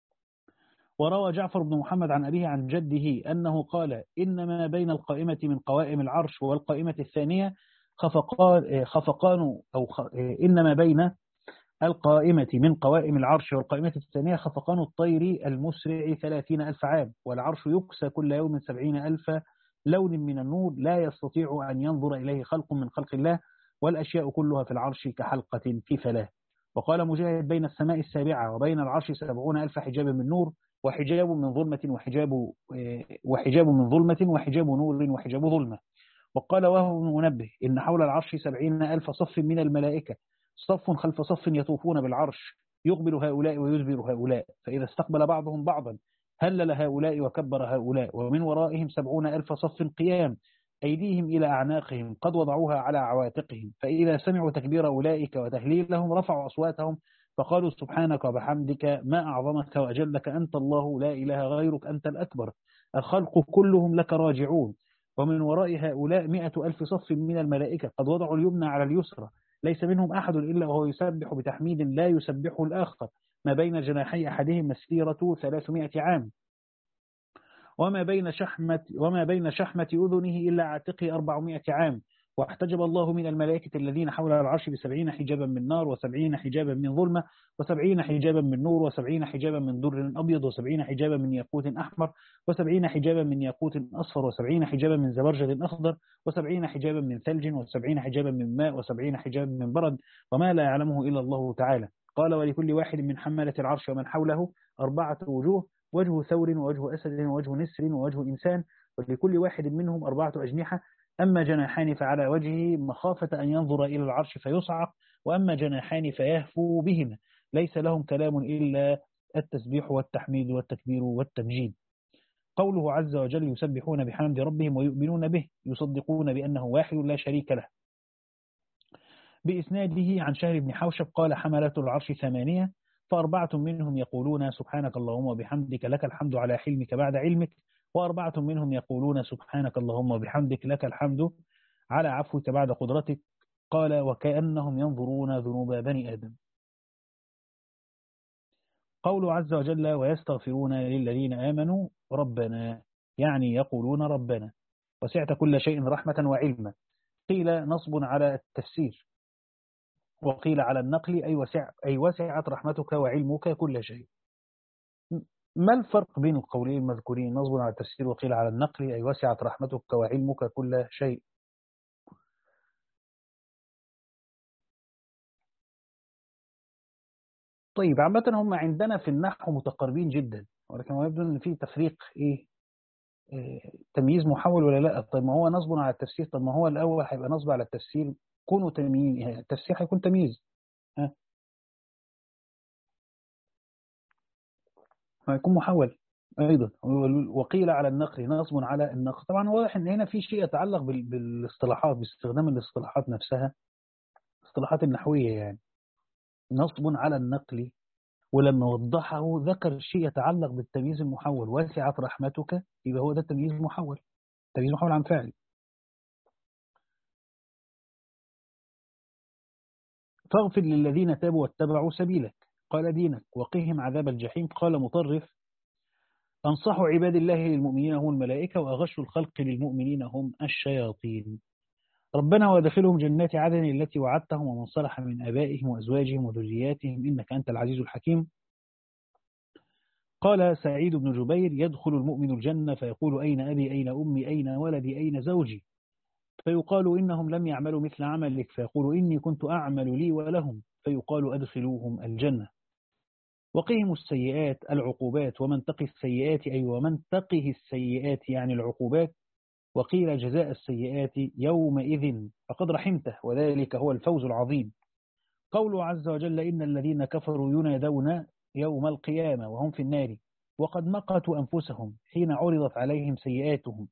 وروى جعفر بن محمد عن أبيه عن جده أنه قال إنما بين القائمة من قوائم العرش والقائمة الثانية خفقان, خفقان أو خ... إنما بين القائمة من قوائم العرش والقائمة الثانية خفقان الطير المسرع ثلاثين ألف عام، والعرش يكسى كل يوم سبعين ألف لون من النور لا يستطيع أن ينظر إليه خلق من خلق الله، والأشياء كلها في العرش كحلقة في فلاة. وقال مجاهد بين السماء السابعة وبين العرش سبعون ألف حجاب من نور، وحجاب من ظلمة وحجاب, وحجاب من ظلمة وحجاب نور وحجاب ظلمة. وقال وهو منبه إن حول العرش سبعين ألف صف من الملائكة صف خلف صف يطوفون بالعرش يقبل هؤلاء ويدبر هؤلاء، فإذا استقبل بعضهم بعضا هلل هؤلاء وكبر هؤلاء، ومن ورائهم سبعون ألف صف قيام أيديهم إلى أعناقهم قد وضعوها على عواتقهم، فإذا سمعوا تكبير أولئك وتهليلهم رفعوا أصواتهم فقالوا سبحانك وبحمدك ما أعظمك وأجلك أنت الله لا إله غيرك أنت الأكبر، الخلق كلهم لك راجعون. ومن وراء هؤلاء مئة ألف صف من الملائكة قد وضعوا اليمنى على اليسرى ليس منهم أحد إلا وهو يسبح بتحميد لا يسبحه الآخر، ما بين جناحي أحدهم مسيرة ثلاثمائة عام، وما بين شحمة وما بين شحمة أذنه إلا عاتقه أربعمائة عام. واحتجب الله من الملائكة الذين حول العرش بسبعين حجابا من نار وسبعين حجابا من ظلمة وسبعين حجابا من نور وسبعين حجابا من در أبيض وسبعين حجابا من ياقوت أحمر وسبعين حجابا من ياقوت أصفر وسبعين حجابا من زبرجد أخضر وسبعين حجابا من ثلج وسبعين حجابا من ماء وسبعين حجابا من برد وما لا يعلمه إلا الله تعالى. قال ولكل واحد من حملة العرش ومن حوله أربعة وجوه، وجه ثور ووجه أسد ووجه نسر ووجه إنسان، ولكل واحد منهم أربعة أجنحة، أما جناحان فعلى وجهه مخافة أن ينظر إلى العرش فيصعق، وأما جناحان فيهفو بهما ليس لهم كلام إلا التسبيح والتحميد والتكبير والتمجيد. قوله عز وجل يسبحون بحمد ربهم ويؤمنون به يصدقون بأنه واحد لا شريك له. بإسناده عن شهر بن حوشب قال حملة العرش ثمانية فأربعة منهم يقولون سبحانك اللهم وبحمدك لك الحمد على حلمك بعد علمك، وأربعة منهم يقولون سبحانك اللهم وبحمدك لك الحمد على عفوك بعد قدرتك. قال وكأنهم ينظرون ذنوب بني آدم. قول عز وجل ويستغفرون للذين آمنوا ربنا، يعني يقولون ربنا وسعت كل شيء رحمة وعلما. قيل نصب على التفسير، وقيل على النقل أي, وسع أي وسعت رحمتك وعلمك كل شيء. ما الفرق بين القولين المذكورين نصب على التفسير وقيل على النقل أي وسعت رحمتك وعلمك كل شيء؟ طيب عامة هم عندنا في النحو متقاربين جدا، ولكن يبدو أن في تفريق إيه تمييز محول ولا لا؟ طيب ما هو نصب على التفسير، طب ما هو الأول هيبقى نصب على التفسير كونه تمييز، يعني التفسير هيكون تمييز، ها هيكون محول أيضا. وقيل على النقل نصب على النقل. طبعا واضح إن هنا في شيء يتعلق بالاصطلاحات، باستخدام الاصطلاحات نفسها، الاصطلاحات النحوية يعني. نصب على النقل، ولما وضحه ذكر شيء يتعلق بالتمييز المحول، وسعت رحمتك، يبقى هو ده التمييز المحول، تمييز محول عن فعل. فاغفر للذين تابوا واتبعوا سبيلك قال دينك وقهم عذاب الجحيم. قال مطرف أنصح عباد الله للمؤمنين هم الملائكة، وأغش الخلق للمؤمنين هم الشياطين. ربنا وادخلهم جنات عدن التي وعدتهم ومن صلح من آبائهم وأزواجهم وذرياتهم إنك أنت العزيز الحكيم. قال سعيد بن جبير يدخل المؤمن الجنة فيقول أين أبي أين أمي أين ولدي أين زوجي، فيقال إنهم لم يعملوا مثل عملك، فيقول إني كنت أعمل لي ولهم، فيقال أدخلوهم الجنة. وقهم السيئات العقوبات، ومن تقي السيئات أي ومن تقه السيئات يعني العقوبات. وقيل جزاء السيئات يومئذ فقد رحمته وذلك هو الفوز العظيم. قوله عز وجل إن الذين كفروا ينادون يوم القيامة وهم في النار وقد مقتوا أنفسهم حين عرضت عليهم سيئاتهم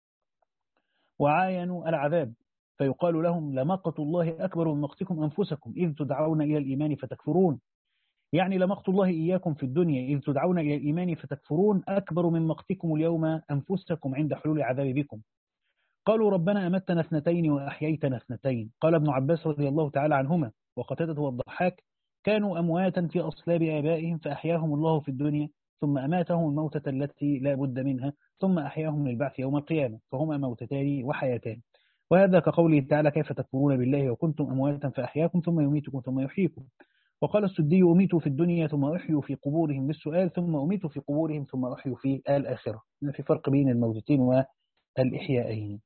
وعاينوا العذاب، فيقال لهم لمقت الله أكبر من مقتكم أنفسكم إذ تدعون إلى الإيمان فتكفرون. يعني لمقت الله إياكم في الدنيا إذ تدعون إلى الإيمان فتكفرون أكبر من مقتكم اليوم أنفسكم عند حلول العذاب بكم. قالوا ربنا أمتنا اثنتين وأحييتنا اثنتين. قال ابن عباس رضي الله تعالى عنهما وقتادة والضحاك كانوا أمواتا في أصلاب آبائهم فأحياهم الله في الدنيا ثم أماتهم الموتة التي لا بد منها ثم أحياهم للبعث يوم القيامة، فهما موتتان وحياتان. وهذا كقوله تعالى كيف تكفرون بالله وكنتم أمواتا فأحياكم ثم يميتكم ثم يحييكم. وقال السدي أميتوا في الدنيا ثم أحيوا في قبورهم بالسؤال ثم أميتوا في قبورهم ثم أحيوا في الآخرة. في فرق بين الموتتين والإحيائين.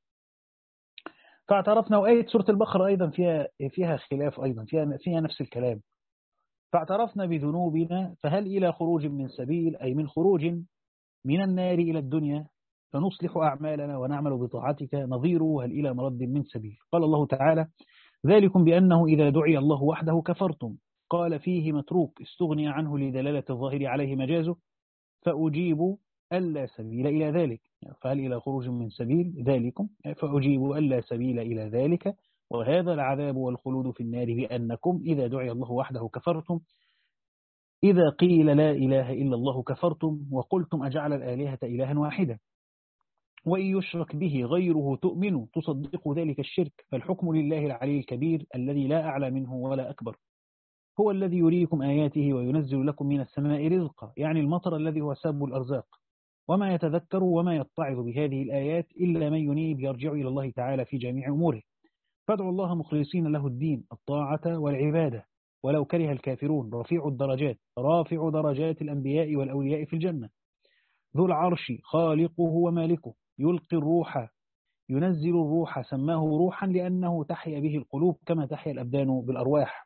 فاعترفنا، وآية سورة البقرة أيضا فيها فيها خلاف، أيضا فيها فيها نفس الكلام. فاعترفنا بذنوبنا فهل إلى خروج من سبيل، أي من خروج من النار إلى الدنيا فنصلح أعمالنا ونعمل بطاعتك، نظيره هل إلى مرد من سبيل. قال الله تعالى ذلكم بأنه إذا دعي الله وحده كفرتم. قال فيه متروك استغني عنه لدلالة الظاهر عليه مجازه، فأجيب ألا سبيل إلى ذلك، فهل إلى خروج من سبيل ذلكم، فأجيب ألا سبيل إلى ذلك، وهذا العذاب والخلود في النار بأنكم إذا دعي الله وحده كفرتم، إذا قيل لا إله إلا الله كفرتم، وقلتم أجعل الآلهة إلها واحدا، وإن يشرك به غيره تؤمنوا تصدقوا ذلك الشرك، فالحكم لله العلي الكبير الذي لا أعلى منه ولا أكبر. هو الذي يريكم آياته وينزل لكم من السماء رزقا، يعني المطر الذي هو سبب الأرزاق. وما يتذكر وما يتعظ بهذه الآيات إلا من ينيب يرجع إلى الله تعالى في جميع أموره. فادعوا الله مخلصين له الدين الطاعة والعبادة ولو كره الكافرون. رفيع الدرجات رافع درجات الأنبياء والأولياء في الجنة. ذو العرش خالقه ومالكه. يلقي الروح ينزل الروح، سماه روحا لأنه تحيا به القلوب كما تحيا الأبدان بالأرواح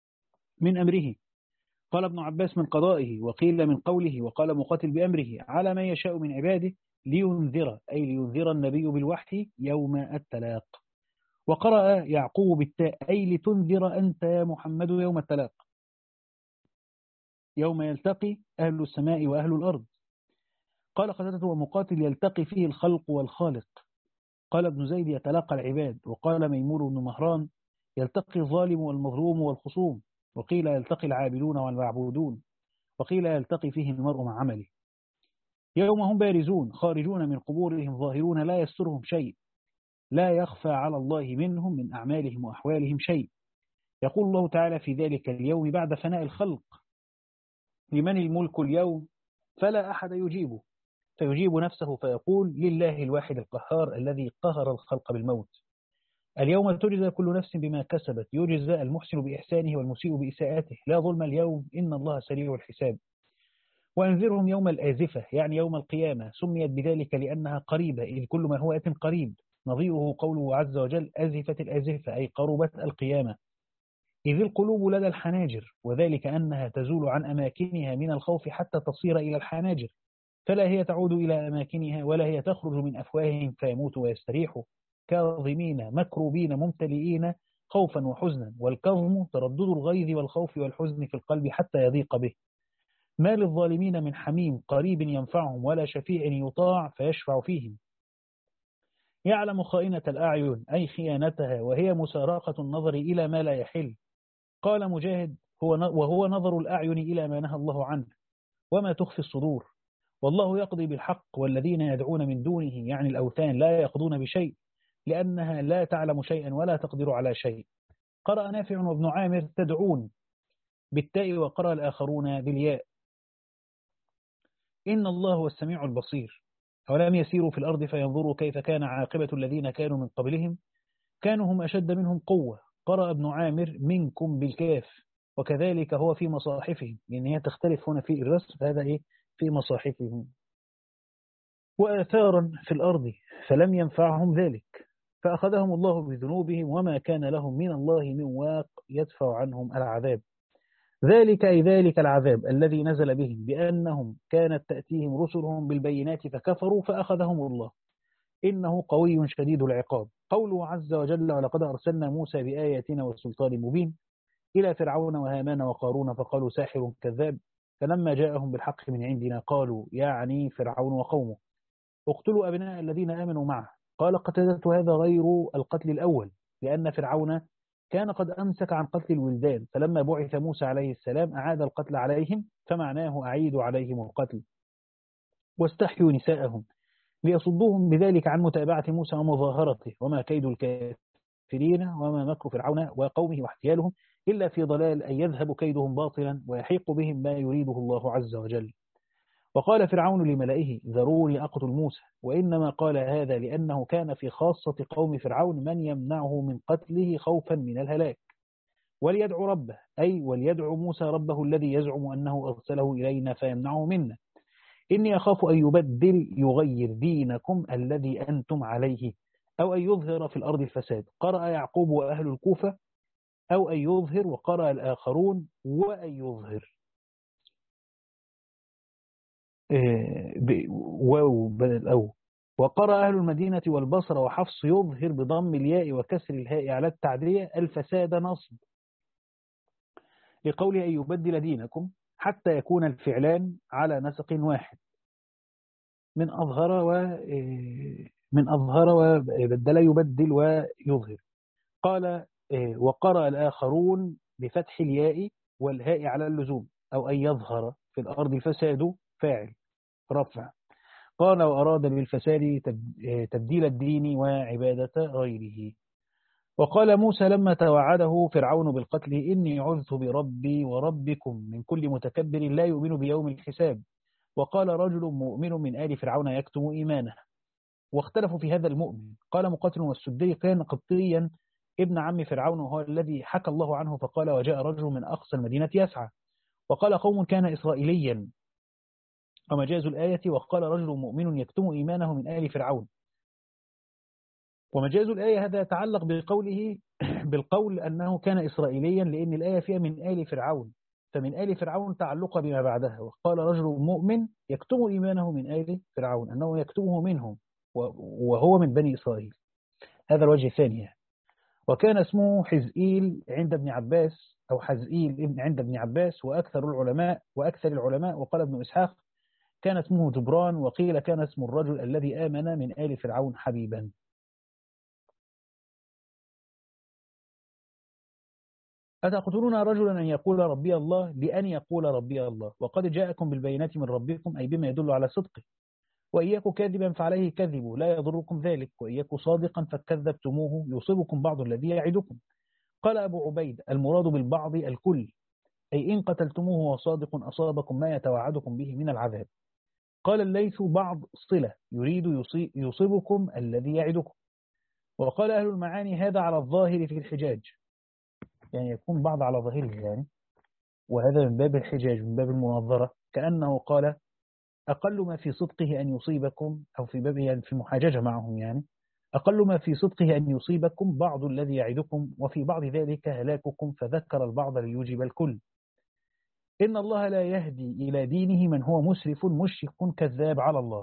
من أمره. قال ابن عباس من قضائه، وقيل من قوله، وقال مقاتل بأمره على ما يشاء من عباده لينذر، أي لينذر النبي بالوحي يوم التلاق. وقرأ يعقوب بالتاء أي لتنذر أنت يا محمد يوم التلاق، يوم يلتقي أهل السماء وأهل الأرض. قال قتادة ومقاتل يلتقي فيه الخلق والخالق. قال ابن زيد يتلاقى العباد. وقال ميمون بن مهران يلتقي الظالم والمظلوم والخصوم. وقيل يلتقي العابدون والمعبودون. وقيل يلتقي فيه المرء مع عمله. يوم هم بارزون خارجون من قبورهم ظاهرون لا يسترهم شيء، لا يخفى على الله منهم من أعمالهم وأحوالهم شيء. يقول الله تعالى في ذلك اليوم بعد فناء الخلق لمن الملك اليوم، فلا أحد يجيبه، فيجيب نفسه فيقول لله الواحد القهار الذي قهر الخلق بالموت. اليوم تجزى كل نفس بما كسبت، يجزى المحسن بإحسانه والمسيء بإساءته، لا ظلم اليوم إن الله سريع الحساب. وأنذرهم يوم الآزفة يعني يوم القيامة، سميت بذلك لأنها قريبة، إذ كل ما هو آت قريب. نظيره قوله عز وجل أزفت الآزفة أي قربت القيامة. إذ القلوب لدى الحناجر، وذلك أنها تزول عن أماكنها من الخوف حتى تصير إلى الحناجر، فلا هي تعود إلى أماكنها ولا هي تخرج من أفواههم فيموتوا ويستريحوا كاظمين مكروبين ممتلئين خوفا وحزنا. والكظم تردد الغيظ والخوف والحزن في القلب حتى يضيق به. ما للظالمين من حميم قريب ينفعهم ولا شفيع يطاع فيشفع فيهم. يعلم خائنة الأعين أي خيانتها وهي مساراقة النظر إلى ما لا يحل. قال مجاهد هو وهو نظر الأعين إلى ما نهى الله عنه وما تخفي الصدور. والله يقضي بالحق والذين يدعون من دونه يعني الأوثان لا يقضون بشيء لأنها لا تعلم شيئا ولا تقدر على شيء. قرأ نافع وابن عامر تدعون بالتاء وقرأ الآخرون بالياء. إن الله هو السميع البصير. أولم يسيروا في الأرض فينظروا كيف كان عاقبة الذين كانوا من قبلهم كانوا هم أشد منهم قوة. قرأ ابن عامر منكم بالكاف وكذلك هو في مصاحفهم لأن هي تختلف هنا في الرسم فهذا إيه في مصاحفهم. وآثارا في الأرض فلم ينفعهم ذلك فأخذهم الله بذنوبهم وما كان لهم من الله من واق يدفع عنهم العذاب. ذلك أي ذلك العذاب الذي نزل بهم بأنهم كانت تأتيهم رسلهم بالبينات فكفروا فأخذهم الله إنه قوي شديد العقاب. قوله عز وجل ولقد أرسلنا موسى بآياتنا والسلطان مبين إلى فرعون وهامان وقارون فقالوا ساحر كذاب فلما جاءهم بالحق من عندنا قالوا يعني فرعون وقومه اقتلوا أبناء الذين آمنوا معه. قال قتادة هذا غير القتل الأول لأن فرعون كان قد أمسك عن قتل الولدان فلما بعث موسى عليه السلام أعاد القتل عليهم فمعناه أعيد عليهم القتل واستحيوا نساءهم ليصدوهم بذلك عن متابعة موسى ومظاهرته. وما كيد الكافرين وما مكر فرعون وقومه واحتيالهم إلا في ضلال أن يذهب كيدهم باطلا ويحيق بهم ما يريده الله عز وجل. وقال فرعون لملئه ذروني أقتل موسى وإنما قال هذا لأنه كان في خاصة قوم فرعون من يمنعه من قتله خوفا من الهلاك. وليدعو ربه أي وليدعو موسى ربه الذي يزعم أنه أرسله إلينا فيمنعه منا إني أخاف أن يبدل يغير دينكم الذي أنتم عليه أو أن يظهر في الأرض الفساد. قرأ يعقوب وأهل الكوفة أو أن يظهر وقرأ الآخرون وأن يظهر واو بدل أو. وقرأ أهل المدينة والبصرة وحفص يظهر بضم الياء وكسر الهاء على التعدية الفساد نصب لقوله أن يبدل دينكم حتى يكون الفعلان على نسق واحد من أظهر و من أظهر وبدل يبدل ويظهر. قال وقرأ الآخرون بفتح الياء والهاء على اللزوم أو أن يظهر في الأرض الفساد فاعل رفع. قال وأراد بالفساد تبديل الدين وعبادة غيره. وقال موسى لما توعده فرعون بالقتل إني عذت بربي وربكم من كل متكبر لا يؤمن بيوم الحساب. وقال رجل مؤمن من آل فرعون يكتم إيمانه. واختلفوا في هذا المؤمن. قال مقاتل والسدي كان قبطيا ابن عم فرعون وهو الذي حكى الله عنه فقال وجاء رجل من أقصى المدينة يسعى. وقال قوم كان إسرائيليا ومجاز الآية وقال رجل مؤمن يكتم إيمانه من آل فرعون. ومجاز الآية هذا يتعلق بقوله بالقول أنه كان إسرائيليا لأن الآية فيها من آل فرعون فمن آل فرعون تعلق بما بعدها. وقال رجل مؤمن يكتم إيمانه من آل فرعون أنه يكتمه منهم وهو من بني إسرائيل. هذا الوجه الثاني. وكان اسمه حزئيل عند ابن عباس أو حزئيل عند ابن عباس وأكثر العلماء وأكثر العلماء وقال ابن إسحاق كان اسمه جبران وقيل كان اسم الرجل الذي آمن من آل فرعون حبيبا. أتقتلون رجلا أن يقول ربي الله لأن يقول ربي الله وقد جاءكم بالبينات من ربكم أي بما يدل على صدقه. وإياك كاذبا فعليه كذبوا لا يضركم ذلك وإياك صادقا فكذبتموه يصيبكم بعض الذي يعدكم. قال أبو عبيد المراد بالبعض الكل أي إن قتلتموه وصادق أصابكم ما يتوعدكم به من العذاب. قال الليث بعض صلة يريد يصيبكم الذي يعدكم. وقال أهل المعاني هذا على الظاهر في الحجاج يعني يكون بعض على ظاهره يعني وهذا من باب الحجاج من باب المناظرة كأنه قال أقل ما في صدقه أن يصيبكم أو في باب يعني في محاججة معهم يعني أقل ما في صدقه أن يصيبكم بعض الذي يعدكم وفي بعض ذلك هلاككم فذكر البعض ليوجب الكل. إن الله لا يهدي إلى دينه من هو مسرف مشرك كذاب على الله.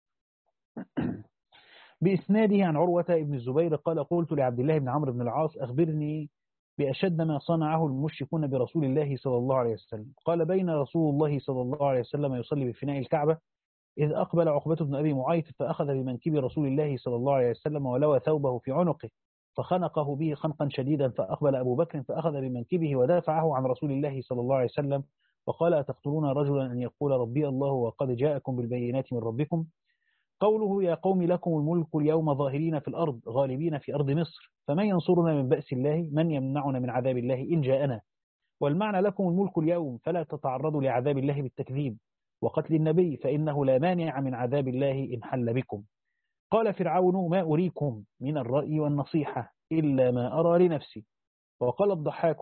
بإسناده عن عروة بن الزبير قال قلت لعبد الله بن عمرو بن العاص أخبرني بأشد ما صنعه المشركون برسول الله صلى الله عليه وسلم. قال بين رسول الله صلى الله عليه وسلم يصلي بفناء الكعبة إذ أقبل عقبة بن أبي معيط فأخذ بمنكب رسول الله صلى الله عليه وسلم ولوى ثوبه في عنقه فخنقه به خنقا شديدا، فأقبل أبو بكر فأخذ بمنكبه ودافعه عن رسول الله صلى الله عليه وسلم وقال أتقتلون رجلا أن يقول ربي الله وقد جاءكم بالبينات من ربكم؟ قوله يا قوم لكم الملك اليوم ظاهرين في الأرض غالبين في أرض مصر فمن ينصرنا من بأس الله من يمنعنا من عذاب الله إن جاءنا. والمعنى لكم الملك اليوم فلا تتعرضوا لعذاب الله بالتكذيب وقتل النبي فإنه لا مانع من عذاب الله إن حل بكم. قال فرعون ما أريكم من الرأي والنصيحة إلا ما أرى لنفسي. وقال الضحاك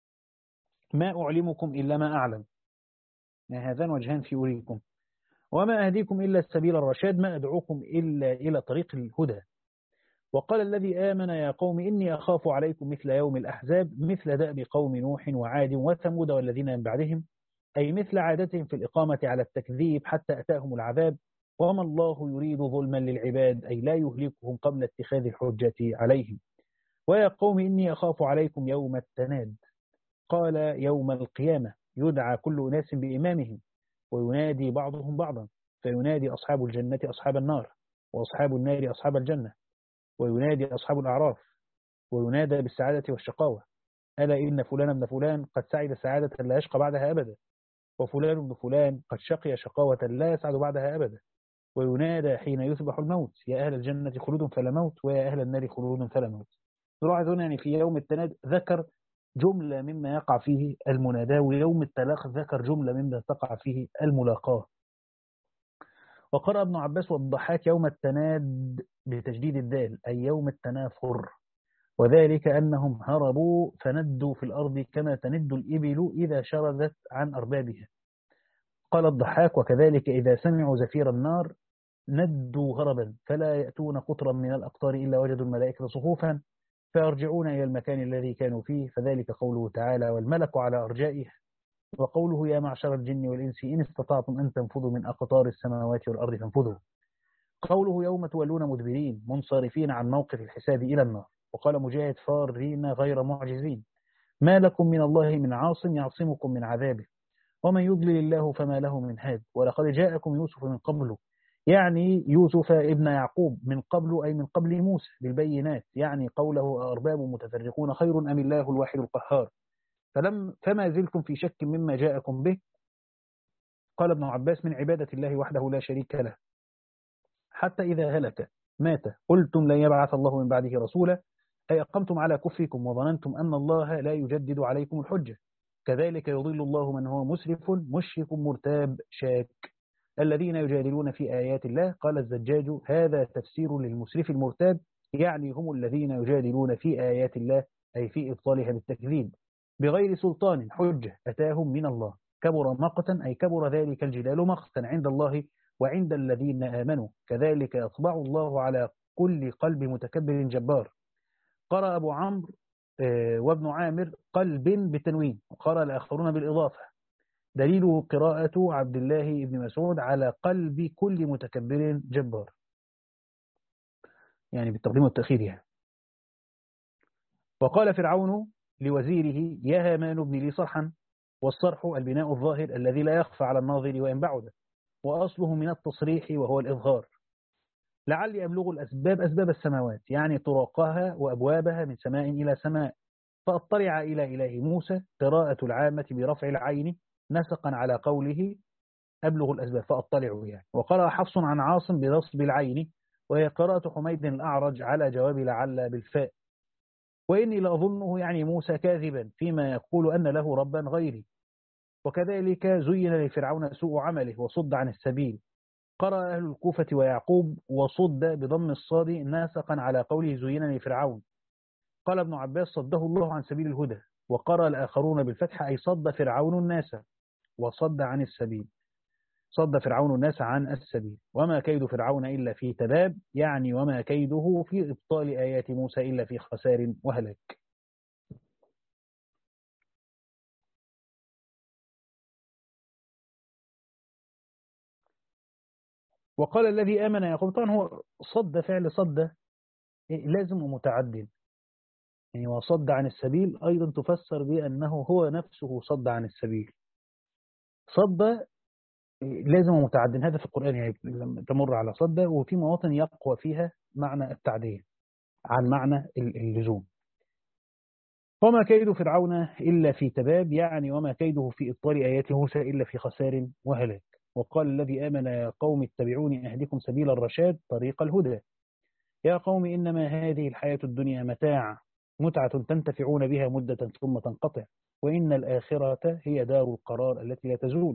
ما أعلمكم إلا ما أعلم، ما هذان وجهان في أريكم، وما أهديكم إلا السبيل الرشاد ما أدعوكم إلا إلى طريق الهدى. وقال الذي آمن يا قوم إني أخاف عليكم مثل يوم الأحزاب مثل دأب قوم نوح وعاد وثمود والذين من بعدهم، أي مثل عادتهم في الإقامة على التكذيب حتى أتاهم العذاب وما الله يريد ظلما للعباد أي لا يهلكهم قبل اتخاذ الحجة عليهم. ويا قوم إني أخاف عليكم يوم التناد. قال يوم القيامة يدعى كل أناس بإمامهم وينادي بعضهم بعضا فينادي أصحاب الجنة أصحاب النار وأصحاب النار أصحاب الجنة وينادي أصحاب الأعراف وينادى بالسعادة والشقاوة ألا إن فلان ابن فلان قد سعد سعادة لا يشقى بعدها أبدا وفلان ابن فلان قد شقي شقاوة لا يسعد بعدها أبدا. وينادى حين يصبح الموت يا أهل الجنة خلود فلا موت ويا أهل النار خلود فلا موت. تلاحظون يعني في يوم التناد ذكر جملة مما يقع فيه المنادى ويوم التلاق ذكر جملة مما تقع فيه الملاقاة. وقرأ ابن عباس والضحاك يوم التناد بتجديد الدال أي يوم التنافر وذلك أنهم هربوا فندوا في الأرض كما تند الإبل إذا شردت عن أربابها. قال الضحاك وكذلك إذا سمعوا زفير النار ندوا هربا فلا يأتون قطرا من الأقطار إلا وجدوا الملائكة صفوفا فيرجعون إلى المكان الذي كانوا فيه فذلك قوله تعالى والملك على أرجائه. وقوله يا معشر الجن والإنس إن استطعتم أن تنفذوا من أقطار السماوات والأرض فانفذوا. قوله يوم تولون مدبرين منصرفين عن موقف الحساب إلى النار. وقال مجاهد فارين غير معجزين ما لكم من الله من عاصم يعصمكم من عذابه ومن يضلل الله فما له من هاد ولقد جاءكم يوسف من قبله يعني يوسف ابن يعقوب من قبل أي من قبل موسى بالبينات يعني قوله أرباب متفرقون خير أم الله الواحد القهار فلم فما زلتم في شك مما جاءكم به. قال ابن عباس من عبادة الله وحده لا شريك له حتى إذا هلك مات قلتم لن يبعث الله من بعده رسولا أي أقمتم على كفركم وظننتم أن الله لا يجدد عليكم الحجة كذلك يضل الله من هو مسرف مشرك مرتاب شاك. الذين يجادلون في آيات الله قال الزجاج هذا تفسير للمسرف المرتاب يعني هم الذين يجادلون في آيات الله أي في إبطالها بالتكذيب بغير سلطان حجة أتاهم من الله كبر مقتا أي كبر ذلك الجدال مقتا عند الله وعند الذين آمنوا كذلك يطبع الله على كل قلب متكبر جبار. قرأ أبو عمرو وابن عامر قلب بالتنوين وقرأ الآخرون بالإضافة دليله قراءة عبد الله بن مسعود على قلب كل متكبر جبار يعني بالتقديم والتأخير يعني. وقال فرعون لوزيره يا هامان ابن لي صرحا والصرح البناء الظاهر الذي لا يخفى على الناظر وإن بعد وأصله من التصريح وهو الإظهار لعلي أبلغ الأسباب أسباب السماوات يعني طرقها وأبوابها من سماء إلى سماء فأطلع إلى إله موسى قراءة العامة برفع العين نسقا على قوله أبلغ الأسباب فأطلع يعني. وقرأ حفص عن عاصم بنصب العين وهي قراءة حميد الأعرج على جواب لعل بالفاء. وإني لأظنه يعني موسى كاذبا فيما يقول أن له ربا غيري. وكذلك زين لفرعون سوء عمله وصد عن السبيل. قرأ أهل الكوفة ويعقوب وصد بضم الصاد ناسقا على قوله زين لفرعون. قال ابن عباس صده الله عن سبيل الهدى. وقرأ الآخرون بالفتح أي صد فرعون الناس وصد عن السبيل صد فرعون الناس عن السبيل. وما كيد فرعون إلا في تباب يعني وما كيده في إبطال آيات موسى إلا في خسار وهلاك. وقال الذي آمن يا قوم. طبعا هو صد فعل صد لازم ومتعد، يعني وصد عن السبيل أيضا تفسر بأنه هو نفسه صد عن السبيل. صد لازم ومتعد، هذا في القرآن يعني لما تمر على صد، وفي مواطن يقوى فيها معنى التعدية عن معنى اللزوم. وما كيد فرعون إلا في تباب، يعني وما كيده في إبطال آيات موسى إلا في خسار وهلاك. وقال الذي آمن يا قوم اتبعوني أهدكم سبيل الرشاد طريق الهدى. يا قوم إنما هذه الحياة الدنيا متاع، متعة تنتفعون بها مدة ثم تنقطع، وإن الآخرة هي دار القرار التي لا تزول.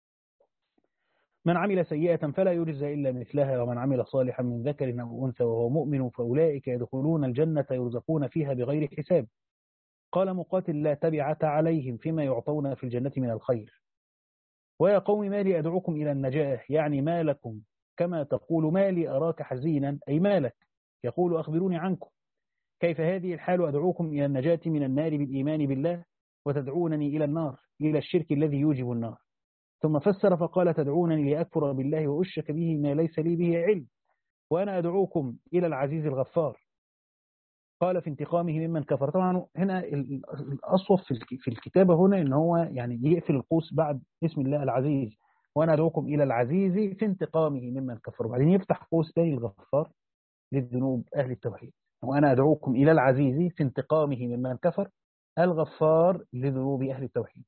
من عمل سيئة فلا يجزى إلا مثلها، ومن عمل صالحا من ذكر أو أنثى وهو مؤمن فأولئك يدخلون الجنة يرزقون فيها بغير حساب. قال مقاتل لا تبعة عليهم فيما يعطون في الجنة من الخير. ويا قوم ما لي أدعوكم إلى النجاة، يعني ما لكم كما تقول ما لي أراك حزينا، أي ما لك. يقول أخبروني عنكم، كيف هذه الحال أدعوكم إلى النجاة من النار بالإيمان بالله، وتدعونني إلى النار، إلى الشرك الذي يوجب النار. ثم فسر فقال تدعونني لأكفر بالله وأشرك به ما ليس لي به علم، وأنا أدعوكم إلى العزيز الغفار. قال في انتقامه ممن كفر. طبعا هنا الأصوف في الكتابة هنا إن هو يعني يقفل القوس بعد اسم الله العزيز، وأنا أدعوكم إلى العزيز في انتقامه ممن كفر، وبعدين يفتح قوس تاني الغفار للذنوب أهل التوحيد. وأنا أدعوكم إلى العزيز في انتقامه ممن كفر الغفار لذنوب أهل التوحيد.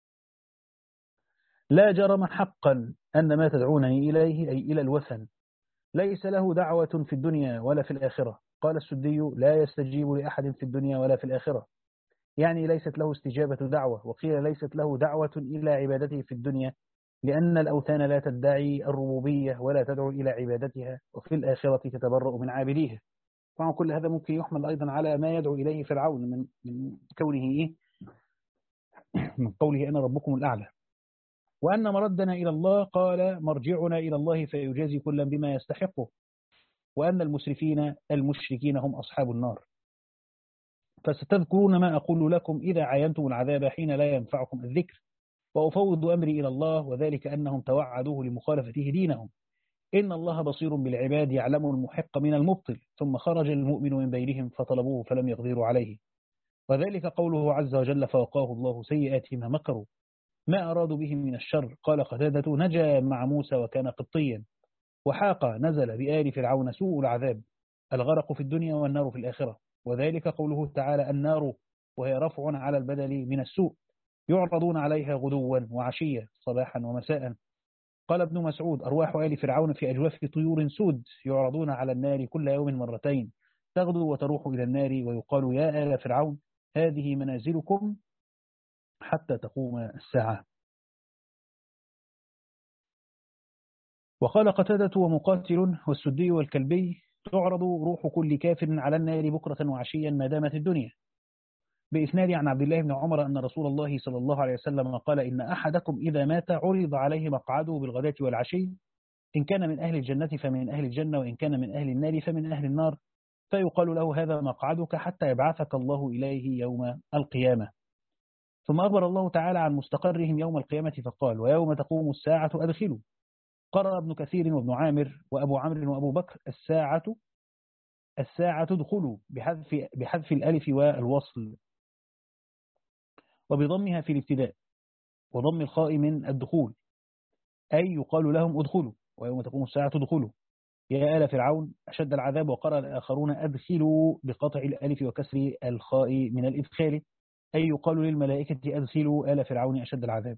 لا جرم حقا أن ما تدعونني إليه أي إلى الوثن ليس له دعوة في الدنيا ولا في الآخرة. قال السدي لا يستجيب لأحد في الدنيا ولا في الآخرة، يعني ليست له استجابة دعوة. وقيل ليست له دعوة إلى عبادته في الدنيا، لأن الأوثان لا تدعي الربوبية ولا تدعو إلى عبادتها، وفي الآخرة تتبرأ من عابديها. طبعا كل هذا ممكن يحمل أيضا على ما يدعو إليه فرعون من, من كونه إيه؟ من قوله أنا ربكم الأعلى. وأن مردنا إلى الله، قال مرجعنا إلى الله فيجازي كلا بما يستحقه. وأن المسرفين المشركين هم أصحاب النار. فستذكرون ما أقول لكم إذا عاينتم العذاب حين لا ينفعكم الذكر، وأفوض أمري إلى الله، وذلك أنهم توعدوه لمخالفته دينهم. إن الله بصير بالعباد يعلم المحق من المبطل. ثم خرج المؤمن من بينهم فطلبوه فلم يقدروا عليه. وذلك قوله عز وجل فوقاه الله سيئات ما مكروا ما أرادوا به من الشر. قال قتادة نجا مع موسى وكان قبطيا. وحاق نزل بآل فرعون سوء العذاب، الغرق في الدنيا والنار في الآخرة. وذلك قوله تعالى النار، وهي رفع على البدل من السوء، يعرضون عليها غدوا وعشية صباحا ومساء. قال ابن مسعود أرواح آل فرعون في أجواف طيور سود، يعرضون على النار كل يوم مرتين، تغدو وتروح إلى النار، ويقال يا آل فرعون هذه منازلكم حتى تقوم الساعة. وقال قتادة ومقاتل والسدي والكلبي تعرض روح كل كافر على النار بكرة وعشيا ما دامت الدنيا. بإسناد عن عبد الله بن عمر أن رسول الله صلى الله عليه وسلم قال إن أحدكم إذا مات عرض عليه مقعده بالغداة والعشي، إن كان من أهل الجنة فمن أهل الجنة، وإن كان من أهل النار فمن أهل النار، فيقال له هذا مقعدك حتى يبعثك الله إليه يوم القيامة. ثم أخبر الله تعالى عن مستقرهم يوم القيامة فقال ويوم تقوم الساعة أدخلوا. قرأ ابن كثير وابن عامر وأبو عمرو وأبو بكر الساعة الساعة تدخلوا بحذف, بحذف الألف والوصل، وبضمها في الابتداء، وضم الخاء من الدخول، أي يقال لهم ادخلوا ويوم تقوم الساعة تدخلوا يا آل فرعون أشد العذاب. وقرأ الآخرون أدخلوا بقطع الألف وكسر الخاء من الإدخال، أي يقال للملائكة أدخلوا آل فرعون أشد العذاب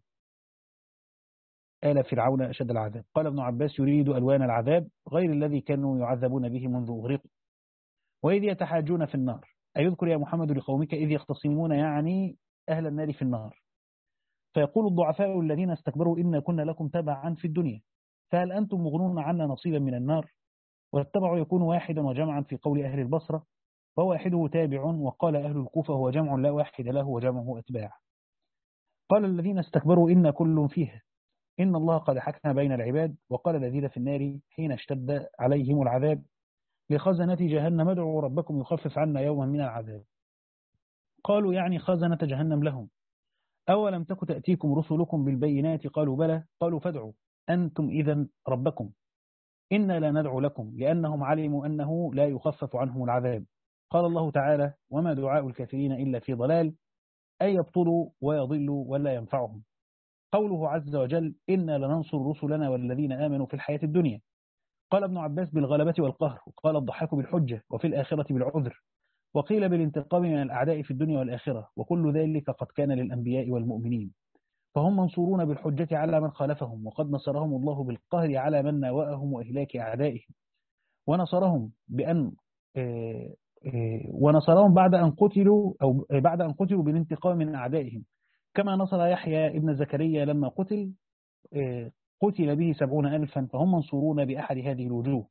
آل فرعون أشد العذاب. قال ابن عباس يريد ألوان العذاب غير الذي كانوا يعذبون به منذ أغرقوا. وإذ يتحاجون في النار، أيذكر يا محمد لقومك إذ يختصمون، يعني أهل النار في النار. فيقول الضعفاء الذين استكبروا إنا كنا لكم تبعا في الدنيا، فهل أنتم مغنون عنا نصيبا من النار؟ والتبع يكون واحدا وجمعا في قول أهل البصرة، وواحده تابع. وقال أهل الكوفة هو جمع لا واحد له وجمعه أتباع. قال الذين استكبروا إنا كل فيها إن الله قد حكم بين العباد. وقال الذين في النار حين اشتد عليهم العذاب لخزنة جهنم ادعوا ربكم يخفف عنا يوما من العذاب. قالوا يعني خزنة جهنم لهم أولم تك تأتيكم رسلكم بالبينات؟ قالوا بلى. قالوا فادعوا أنتم إذن ربكم إنا لا ندعو لكم لأنهم علموا أنه لا يخفف عنهم العذاب. قال الله تعالى وما دعاء الكافرين إلا في ضلال، أي يبطلوا ويضلوا ولا ينفعهم. قوله عز وجل إنا لننصر رسلنا والذين آمنوا في الحياة الدنيا. قال ابن عباس بالغلبة والقهر، وقال الضحاك بالحجة وفي الآخرة بالعذر، وقيل بالانتقام من الأعداء في الدنيا والآخرة، وكل ذلك قد كان للأنبياء والمؤمنين، فهم منصورون بالحجة على من خالفهم، وقد نصرهم الله بالقهر على من ناوأهم وإهلاك أعدائهم، ونصرهم بأن آه، آه، ونصرهم بعد أن قتلوا أو بعد أن قتلوا بالانتقام من أعدائهم، كما نصر يحيى ابن زكريا لما قتل آه، قتل به سبعون ألفا، فهم منصورون بأحد هذه الوجوه.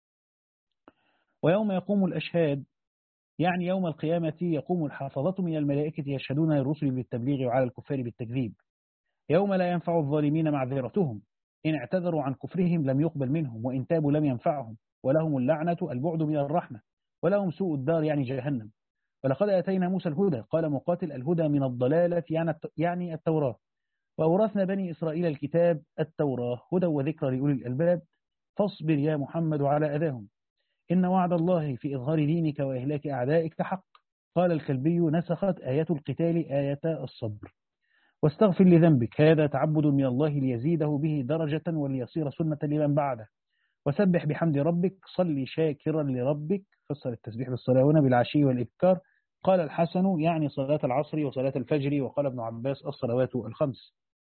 ويوم يقوم الأشهاد يعني يوم القيامة يقوم الحافظة من الملائكة يشهدون للرسل بالتبليغ وعلى الكفار بالتكذيب. يوم لا ينفع الظالمين معذرتهم، إن اعتذروا عن كفرهم لم يقبل منهم، وإن تابوا لم ينفعهم، ولهم اللعنة البعد من الرحمة، ولهم سوء الدار يعني جهنم. ولقد آتينا موسى الهدى، قال مقاتل الهدى من الضلالة يعني التوراة، وأورثنا بني إسرائيل الكتاب التوراة هدى وذكرى لأولي الألباب، فاصبر يا محمد على أذاهم، إن وعد الله في إظهار دينك وإهلاك أعدائك حق. قال الكلبي نسخت آية القتال آية الصبر. واستغفر لذنبك، هذا تعبد من الله ليزيده به درجة وليصير سنة لمن بعده. وسبح بحمد ربك، صلي شاكرا لربك، فسر التسبيح بالصلاة هنا بالعشي والإبكار. قال الحسن يعني صلاة العصر وصلاة الفجر، وقال ابن عباس الصلوات الخمس.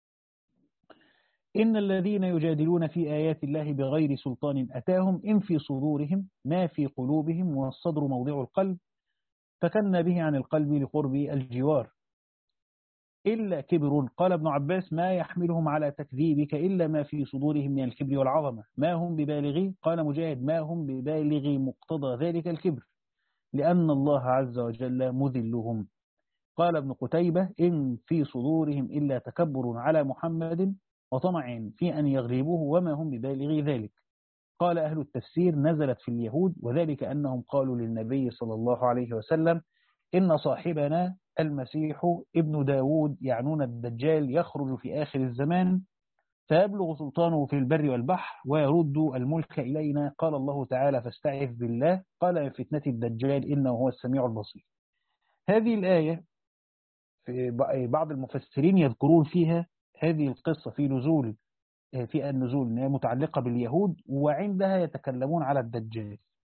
إن الذين يجادلون في آيات الله بغير سلطان أتاهم إن في صدورهم ما في قلوبهم، والصدر موضع القلب، فكنا به عن القلب لقرب الجوار. إلا كبر، قال ابن عباس ما يحملهم على تكذيبك إلا ما في صدورهم من الكبر والعظمة، ما هم ببالغي. قال مجاهد ما هم ببالغي مقتضى ذلك الكبر، لأن الله عز وجل مذلهم. قال ابن قتيبة إن في صدورهم إلا تكبر على محمد وطمع في أن يغلبوه وما هم ببالغي ذلك. قال أهل التفسير نزلت في اليهود، وذلك أنهم قالوا للنبي صلى الله عليه وسلم إن صاحبنا المسيح ابن داود يعنون الدجال يخرج في آخر الزمان فيبلغ سلطانه في البر والبحر ويرد الملك إلينا. قال الله تعالى فاستعذ بالله، قال من فتنة الدجال إنه هو السميع البصير. هذه الآية في بعض المفسرين يذكرون فيها هذه القصة في نزول في النزول متعلقة باليهود، وعندها يتكلمون على الدجال،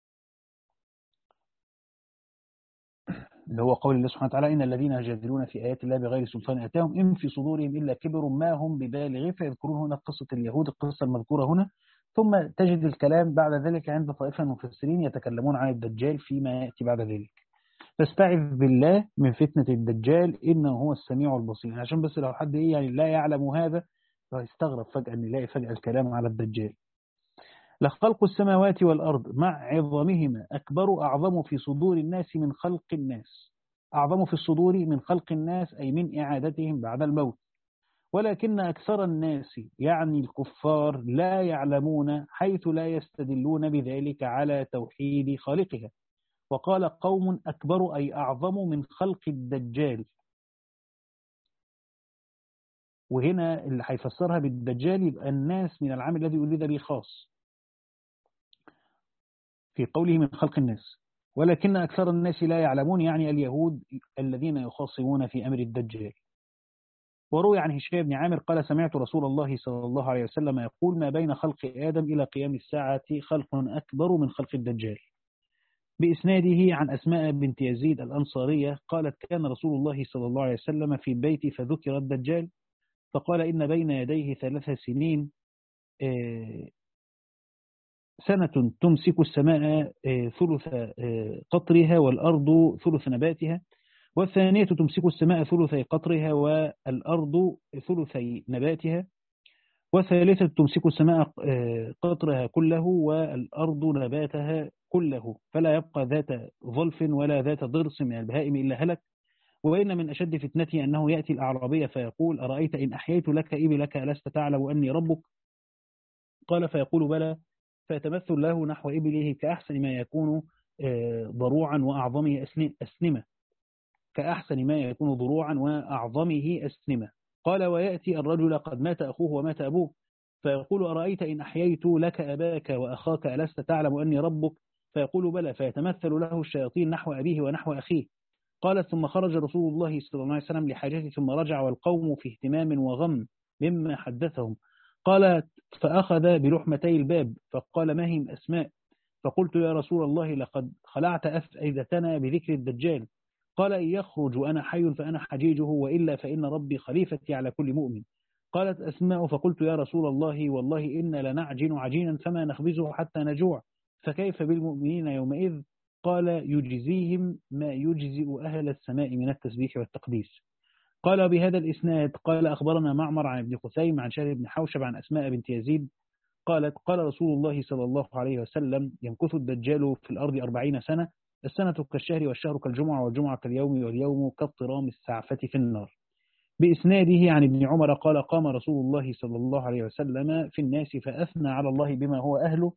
اللي هو قول الله سبحانه وتعالى إن الذين يجادلون في آيات الله بغير سلطان أتاهم إن في صدورهم إلا كبر ما هم ببالغ. فيذكرون هنا قصة اليهود القصة المذكورة هنا، ثم تجد الكلام بعد ذلك عند طائفة من المفسرين يتكلمون عن الدجال فيما يأتي بعد ذلك. فاستعذ بالله من فتنة الدجال إنه هو السميع البصير، عشان بس لو حد إيه يعني لا يعلم هذا فيستغرب فجأة أن يلاقي فجأة الكلام على الدجال. لخلق السماوات والأرض مع عظمهما أكبر أعظم في صدور الناس من خلق الناس، أعظم في الصدور من خلق الناس أي من إعادتهم بعد الموت، ولكن أكثر الناس يعني الكفار لا يعلمون حيث لا يستدلون بذلك على توحيد خالقها. وقال قوم أكبر أي أعظم من خلق الدجال، وهنا اللي هيفسرها بالدجال يبقى الناس من العام الذي أريد به خاص في قوله من خلق الناس، ولكن أكثر الناس لا يعلمون يعني اليهود الذين يخاصمون في أمر الدجال. وروي عن هشام بن عامر قال سمعت رسول الله صلى الله عليه وسلم يقول ما بين خلق آدم إلى قيام الساعة خلق أكبر من خلق الدجال. بإسناده عن أسماء بنت يزيد الأنصارية قالت كان رسول الله صلى الله عليه وسلم في البيت فذكر الدجال فقال إن بين يديه ثلاث سنين سنة تمسك السماء ثلث قطرها والأرض ثلث نباتها، والثانية تمسك السماء ثلثي قطرها والأرض ثلثي نباتها، والثالثة تمسك السماء قطرها كله والأرض نباتها كله، فلا يبقى ذات ظلف ولا ذات ضرس من البهائم إلا هلك. وإن من أشد فتنته أنه يأتي الأعرابي فيقول أرأيت إن أحييت لك إبلك ألست تعلم أني ربك؟ قال فيقول بلى، فيتمثل له نحو إبله كأحسن ما يكون ضروعا وأعظمه أسنمة، كأحسن ما يكون ضروعا وأعظمه أسنمة. قال ويأتي الرجل قد مات أخوه ومات أبوه فيقول أرأيت إن أحييت لك أباك وأخاك ألست تعلم أني ربك؟ فيقول بلى، فيتمثل له الشياطين نحو أبيه ونحو أخيه. قال ثم خرج رسول الله صلى الله عليه وسلم لحاجته ثم رجع والقوم في اهتمام وغم مما حدثهم. قال فأخذ بلحمتي الباب فقال ما هي أسماء؟ فقلت يا رسول الله لقد خلعت أفئدتنا بذكر الدجال. قال إن يخرج وأنا حي فأنا حجيجه وإلا فإن ربي خليفتي على كل مؤمن. قالت أسماء فقلت يا رسول الله والله إن لنعجن عجينا فما نخبزه حتى نجوع، فكيف بالمؤمنين يومئذ؟ قال يجزيهم ما يجزئ أهل السماء من التسبيح والتقديس. قال بهذا الإسناد قال أخبرنا معمر عن ابن خثيم عن شهر بن حوشب عن أسماء بنت يزيد قالت قال رسول الله صلى الله عليه وسلم يمكث الدجال في الأرض أربعين سنة، السنة كالشهر والشهر كالجمعة والجمعة كاليوم واليوم كاضطرام السعفة في النار. بإسناده عن ابن عمر قال قام رسول الله صلى الله عليه وسلم في الناس فأثنى على الله بما هو أهله،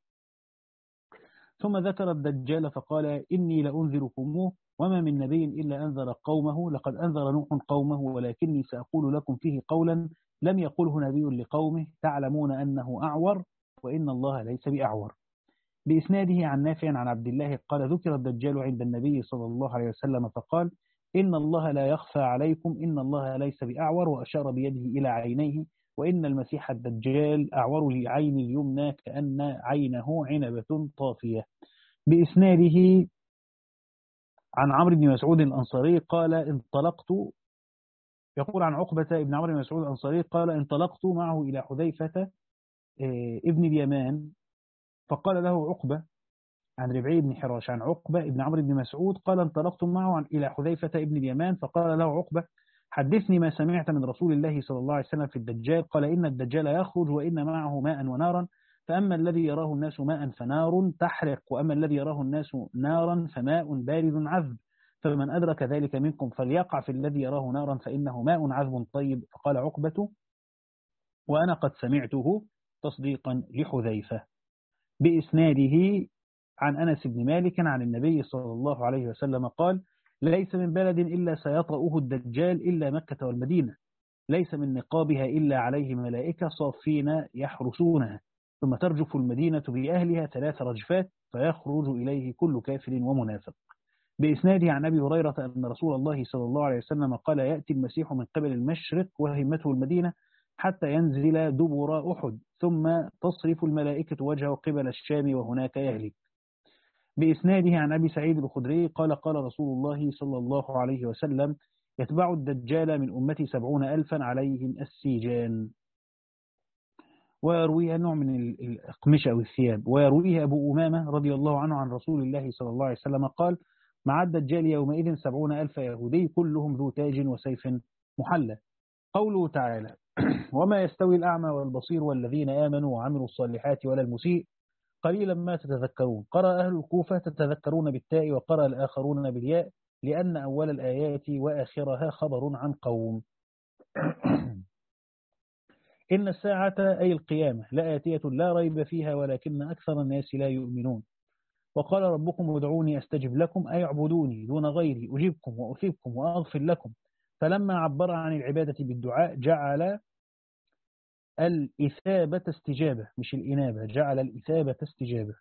ثم ذكر الدجال فقال إني لأنذركموه وما من نبي إلا أنذر قومه، لقد أنذر نوح قومه ولكني سأقول لكم فيه قولا لم يقله نبي لقومه تعلمون أنه أعور وإن الله ليس بأعور. بإسناده عن نافع عن عبد الله قال ذكر الدجال عند النبي صلى الله عليه وسلم فقال إن الله لا يخفى عليكم إن الله ليس بأعور، وأشار بيده إلى عينيه، وإن المسيح الدجال أعور لعين اليمنى كأن عينه عنبة طافية. بإسناده عن عمرو بن مسعود الأنصاري قال انطلقت، يقول عن عقبة ابن عمرو بن مسعود الأنصاري قال انطلقت معه إلى حذيفة ابن اليمان فقال له عقبة عن ربعي بن حراش عن عقبة ابن عمرو بن مسعود قال انطلقت معه إلى حذيفة ابن اليمان فقال له عقبة حدثني ما سمعت من رسول الله صلى الله عليه وسلم في الدجال. قال إن الدجال يخرج وإن معه ماء ونارا، فأما الذي يراه الناس ماء فنار تحرق، وأما الذي يراه الناس نارا فماء بارد عذب، فمن أدرك ذلك منكم فليقع في الذي يراه نارا فإنه ماء عذب طيب. فقال عقبة وأنا قد سمعته تصديقا لحذيفة. بإسناده عن أنس بن مالك عن النبي صلى الله عليه وسلم قال ليس من بلد إلا سيطأه الدجال إلا مكة والمدينة، ليس من نقابها إلا عليه ملائكة صافين يحرسونها، ثم ترجف المدينة بأهلها ثلاث رجفات فيخرج إليه كل كافر ومنافق. بإسناده عن أبي هريرة أن رسول الله صلى الله عليه وسلم قال يأتي المسيح من قبل المشرق وهمته المدينة حتى ينزل دبر أحد ثم تصرف الملائكة وجهه قبل الشام وهناك يهلك. بإسناده عن أبي سعيد الخدري قال قال رسول الله صلى الله عليه وسلم يتبع الدجال من أمتي سبعون ألفا عليهم السيجان. ويرويها نوع من الأقمشة أو الثياب. ويرويه أبو أمامة رضي الله عنه عن رسول الله صلى الله عليه وسلم قال مع الدجال يومئذ سبعون ألف يهودي كلهم ذو تاج وسيف محلى. قوله تعالى وما يستوي الأعمى والبصير والذين آمنوا وعملوا الصالحات ولا المسيء قليلا ما تتذكرون. قرأ أهل الكوفة تتذكرون بالتاء وقرأ الآخرون بالياء لأن أول الآيات وآخرها خبر عن قوم. إن الساعة أي القيامة لآتية لا ريب فيها ولكن أكثر الناس لا يؤمنون. وقال ربكم ادعوني أستجب لكم أي اعبدوني دون غيري أجيبكم وأثيبكم وأغفر لكم. فلما عبر عن العبادة بالدعاء جعل الإثابة استجابة مش الإنابة، جعل الإثابة استجابة.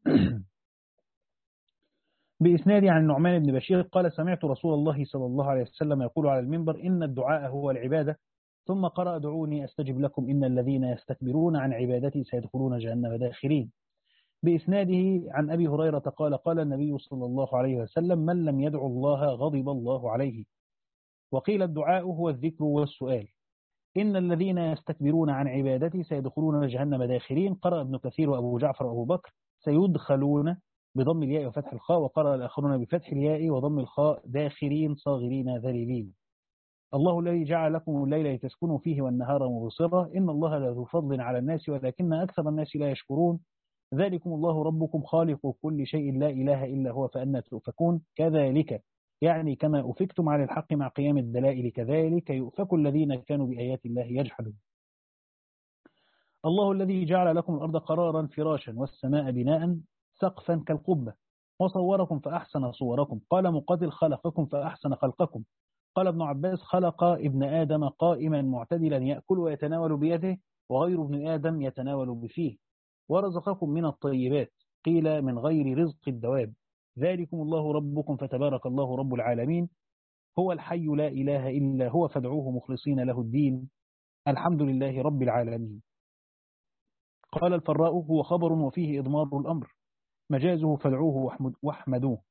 بإسناد عن النعمان بن بشير قال سمعت رسول الله صلى الله عليه وسلم يقول على المنبر إن الدعاء هو العبادة، ثم قرأ دعوني أستجب لكم إن الذين يستكبرون عن عبادتي سيدخلون جهنم داخرين. بإسناده عن أبي هريرة قال قال النبي صلى الله عليه وسلم من لم يدعو الله غضب الله عليه. وقيل الدعاء هو الذكر والسؤال. إن الذين يستكبرون عن عبادتي سيدخلون جهنم داخرين. قرأ ابن كثير وأبو جعفر وأبو بكر سيدخلون بضم الياء وفتح الخاء، وقرأ الآخرون بفتح الياء وضم الخاء داخرين صاغرين ذليلين. الله الذي جعل لكم الليل لتسكنوا فيه والنهار مبصرا إن الله لذو فضل على الناس ولكن أكثر الناس لا يشكرون. ذلكم الله ربكم خالق كل شيء لا إله إلا هو فأنى تؤفكون. كذلك يعني كما أفكتم على الحق مع قيام الدلائل كذلك يؤفك الذين كانوا بآيات الله يجحدون. الله الذي جعل لكم الأرض قرارا فراشا والسماء بناء سقفا كالقبة وصوركم فأحسن صوركم. قال مقاتل خلقكم فأحسن خلقكم. قال ابن عباس خلق ابن آدم قائما معتدلا يأكل ويتناول بيده وغير ابن آدم يتناول بفيه، ورزقكم من الطيبات، قيل من غير رزق الدواب، ذلكم الله ربكم فتبارك الله رب العالمين، هو الحي لا إله إلا هو فادعوه مخلصين له الدين، الحمد لله رب العالمين. قال الفراء هو خبر وفيه إضمار الأمر، مجازه فادعوه واحمد واحمدوه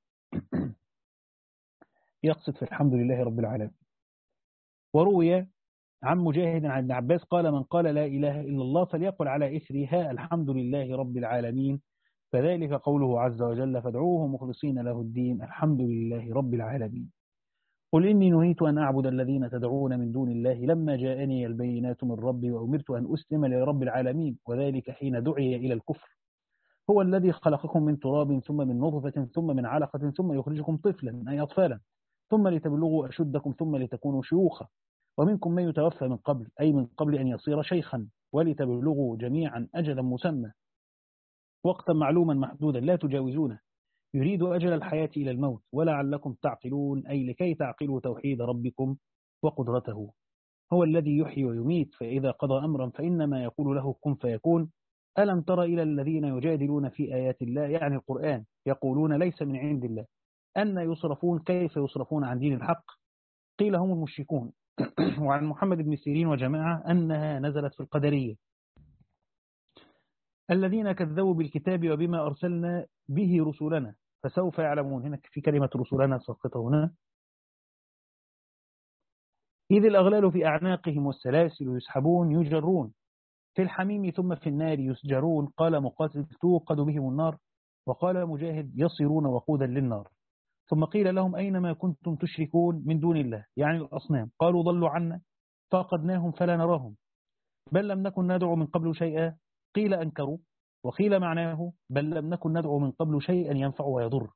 يقصد في الحمد لله رب العالمين. وروي عن مجاهد عن ابن عباس قال من قال لا إله إلا الله فليقل على إثرها الحمد لله رب العالمين، فذلك قوله عز وجل فادعوه مخلصين له الدين الحمد لله رب العالمين. قل إني نهيت أن أعبد الذين تدعون من دون الله لما جاءني البينات من ربي وأمرت أن أسلم لرب العالمين، وذلك حين دعي إلى الكفر. هو الذي خلقكم من تراب ثم من نطفة ثم من علقة ثم يخرجكم طفلا أي أطفالا ثم لتبلغوا أشدكم ثم لتكونوا شيوخا، ومنكم من يتوفى من قبل أي من قبل أن يصير شيخا، ولتبلغوا جميعا أجلا مسمى وقتا معلوما محدودا لا تجاوزونه، يريد أجل الحياة إلى الموت ولعلكم تعقلون أي لكي تعقلوا توحيد ربكم وقدرته. هو الذي يحيي ويميت، فإذا قضى أمرا فإنما يقول له كن فيكون. ألم تر إلى الذين يجادلون في آيات الله يعني القرآن يقولون ليس من عند الله أن يصرفون كيف يصرفون عن دين الحق، قيل هم المشركون. وعن محمد بن سيرين وجماعة أنها نزلت في القدرية الذين كذبوا بالكتاب وبما أرسلنا به رسولنا فسوف يعلمون. هنا في كلمة رسولنا سقطة هنا. إذ الأغلال في أعناقهم والسلاسل يسحبون يجرون في الحميم ثم في النار يسجرون. قال مقاتل توقد بهم النار، وقال مجاهد يصيرون وقودا للنار. ثم قيل لهم أينما كنتم تشركون من دون الله يعني الأصنام، قالوا ضلوا عنا فقدناهم فلا نراهم، بل لم نكن ندعو من قبل شيئا، قيل أنكروا، وقيل معناه بل لم نكن ندعو من قبل شيئا ينفع ويضر.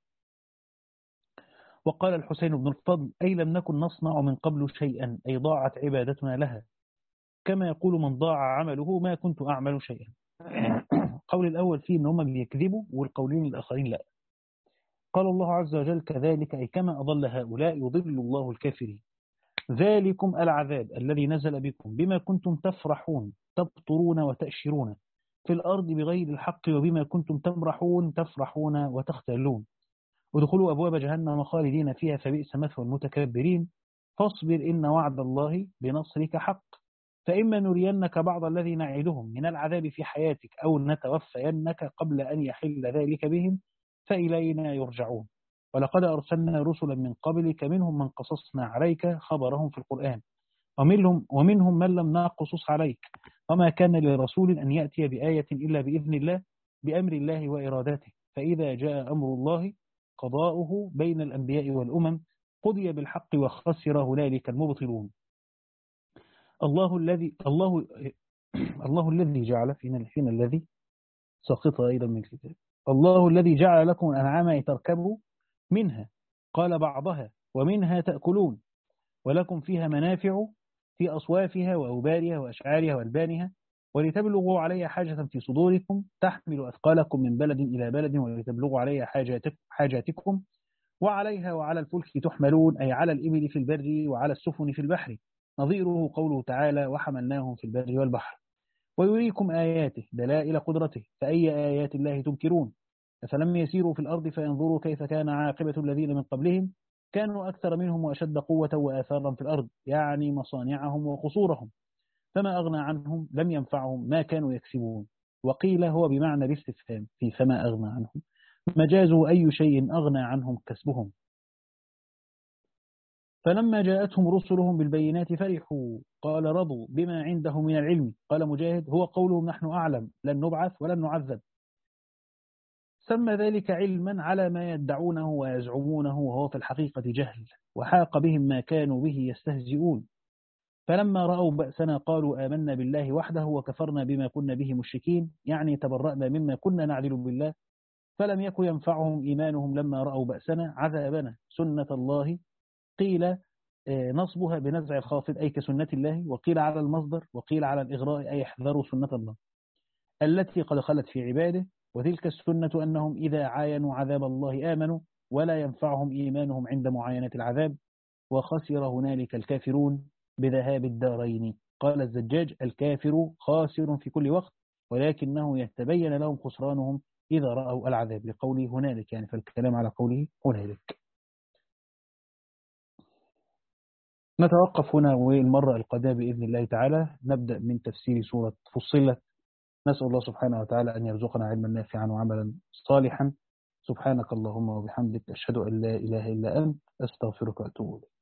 وقال الحسين بن الفضل أي لم نكن نصنع من قبل شيئا أي ضاعت عبادتنا لها، كما يقول من ضاع عمله ما كنت أعمل شيئا. قول الأول فيه إن هم بيكذبوا، والقولين الآخرين لا. قال الله عز وجل كذلك أي كما أضل هؤلاء يضل الله الكافرين. ذلكم العذاب الذي نزل بكم بما كنتم تفرحون تبطرون وتأشرون في الأرض بغير الحق وبما كنتم تمرحون تفرحون وتختلون. ودخلوا أبواب جهنم خالدين فيها فبئس مثوى المتكبرين. فاصبر إن وعد الله بنصرك حق، فإما نرينك بعض الذي نعدهم من العذاب في حياتك أو نتوفينك قبل أن يحل ذلك بهم فإلينا يرجعون. ولقد أرسلنا رسلا من قبلك منهم من قصصنا عليك خبرهم في القرآن ومنهم, ومنهم من لم نقصص عليك، وما كان لرسول أن يأتي بآية إلا بإذن الله بأمر الله وإرادته، فإذا جاء أمر الله قضاؤه بين الأنبياء والأمم قضي بالحق وخسر هنالك المبطلون. الله الذي الله الله الذي جعل فينا فينا الذي سقط أيضا من الكتاب. الله الذي جعل لكم الأنعام تركبوا منها، قال بعضها ومنها تأكلون ولكم فيها منافع في أصوافها وأوبارها وأشعارها وألبانها، ولتبلغوا عليها حاجة في صدوركم تحمل أثقالكم من بلد إلى بلد ولتبلغوا عليها حاجاتكم، وعليها وعلى الفلك تحملون أي على الإبل في البر وعلى السفن في البحر، نظيره قوله تعالى وحملناهم في البر والبحر. ويريكم آياته دلائل قدرته، فأي آيات الله تنكرون؟ أفلم يسيروا في الأرض فينظروا كيف كان عاقبة الذين من قبلهم كانوا أكثر منهم وأشد قوة وآثارا في الأرض يعني مصانعهم وقصورهم، فما أغنى عنهم لم ينفعهم ما كانوا يكسبون. وقيل هو بمعنى الاستفهام في فما أغنى عنهم، مجازه أي شيء أغنى عنهم كسبهم. فلما جاءتهم رسلهم بالبينات فرحوا قال رضوا بما عنده من العلم. قال مجاهد هو قولهم نحن أعلم لن نبعث ولن نعذب، سمى ذلك علما على ما يدعونه ويزعمونه وهو في الحقيقة جهل، وحاق بهم ما كانوا به يستهزئون. فلما رأوا بأسنا قالوا آمنا بالله وحده وكفرنا بما كنا به مشركين يعني تبرأنا مما كنا نعدل بالله. فلم يكن ينفعهم إيمانهم لما رأوا بأسنا عذابنا سنة الله، قيل نصبها بنزع الخافض أي كسنة الله، وقيل على المصدر وقيل على الإغراء أي احذروا سنة الله التي قد خلت في عباده، وتلك السنة أنهم إذا عاينوا عذاب الله آمنوا ولا ينفعهم إيمانهم عند معاينة العذاب، وخسر هنالك الكافرون بذهاب الدارين. قال الزجاج: الكافر خاسر في كل وقت، ولكنه يتبين لهم خسرانهم إذا رأوا العذاب، لقوله هنالك، يعني فالكلام على قوله هنالك. نتوقف هنا، والمرة القادمة بإذن الله تعالى نبدأ من تفسير سورة فصلت. نسأل الله سبحانه وتعالى أن يرزقنا علما نافعا وعملا صالحا. سبحانك اللهم وبحمدك، أشهد أن لا إله إلا أنت، أستغفرك وأتوب إليك.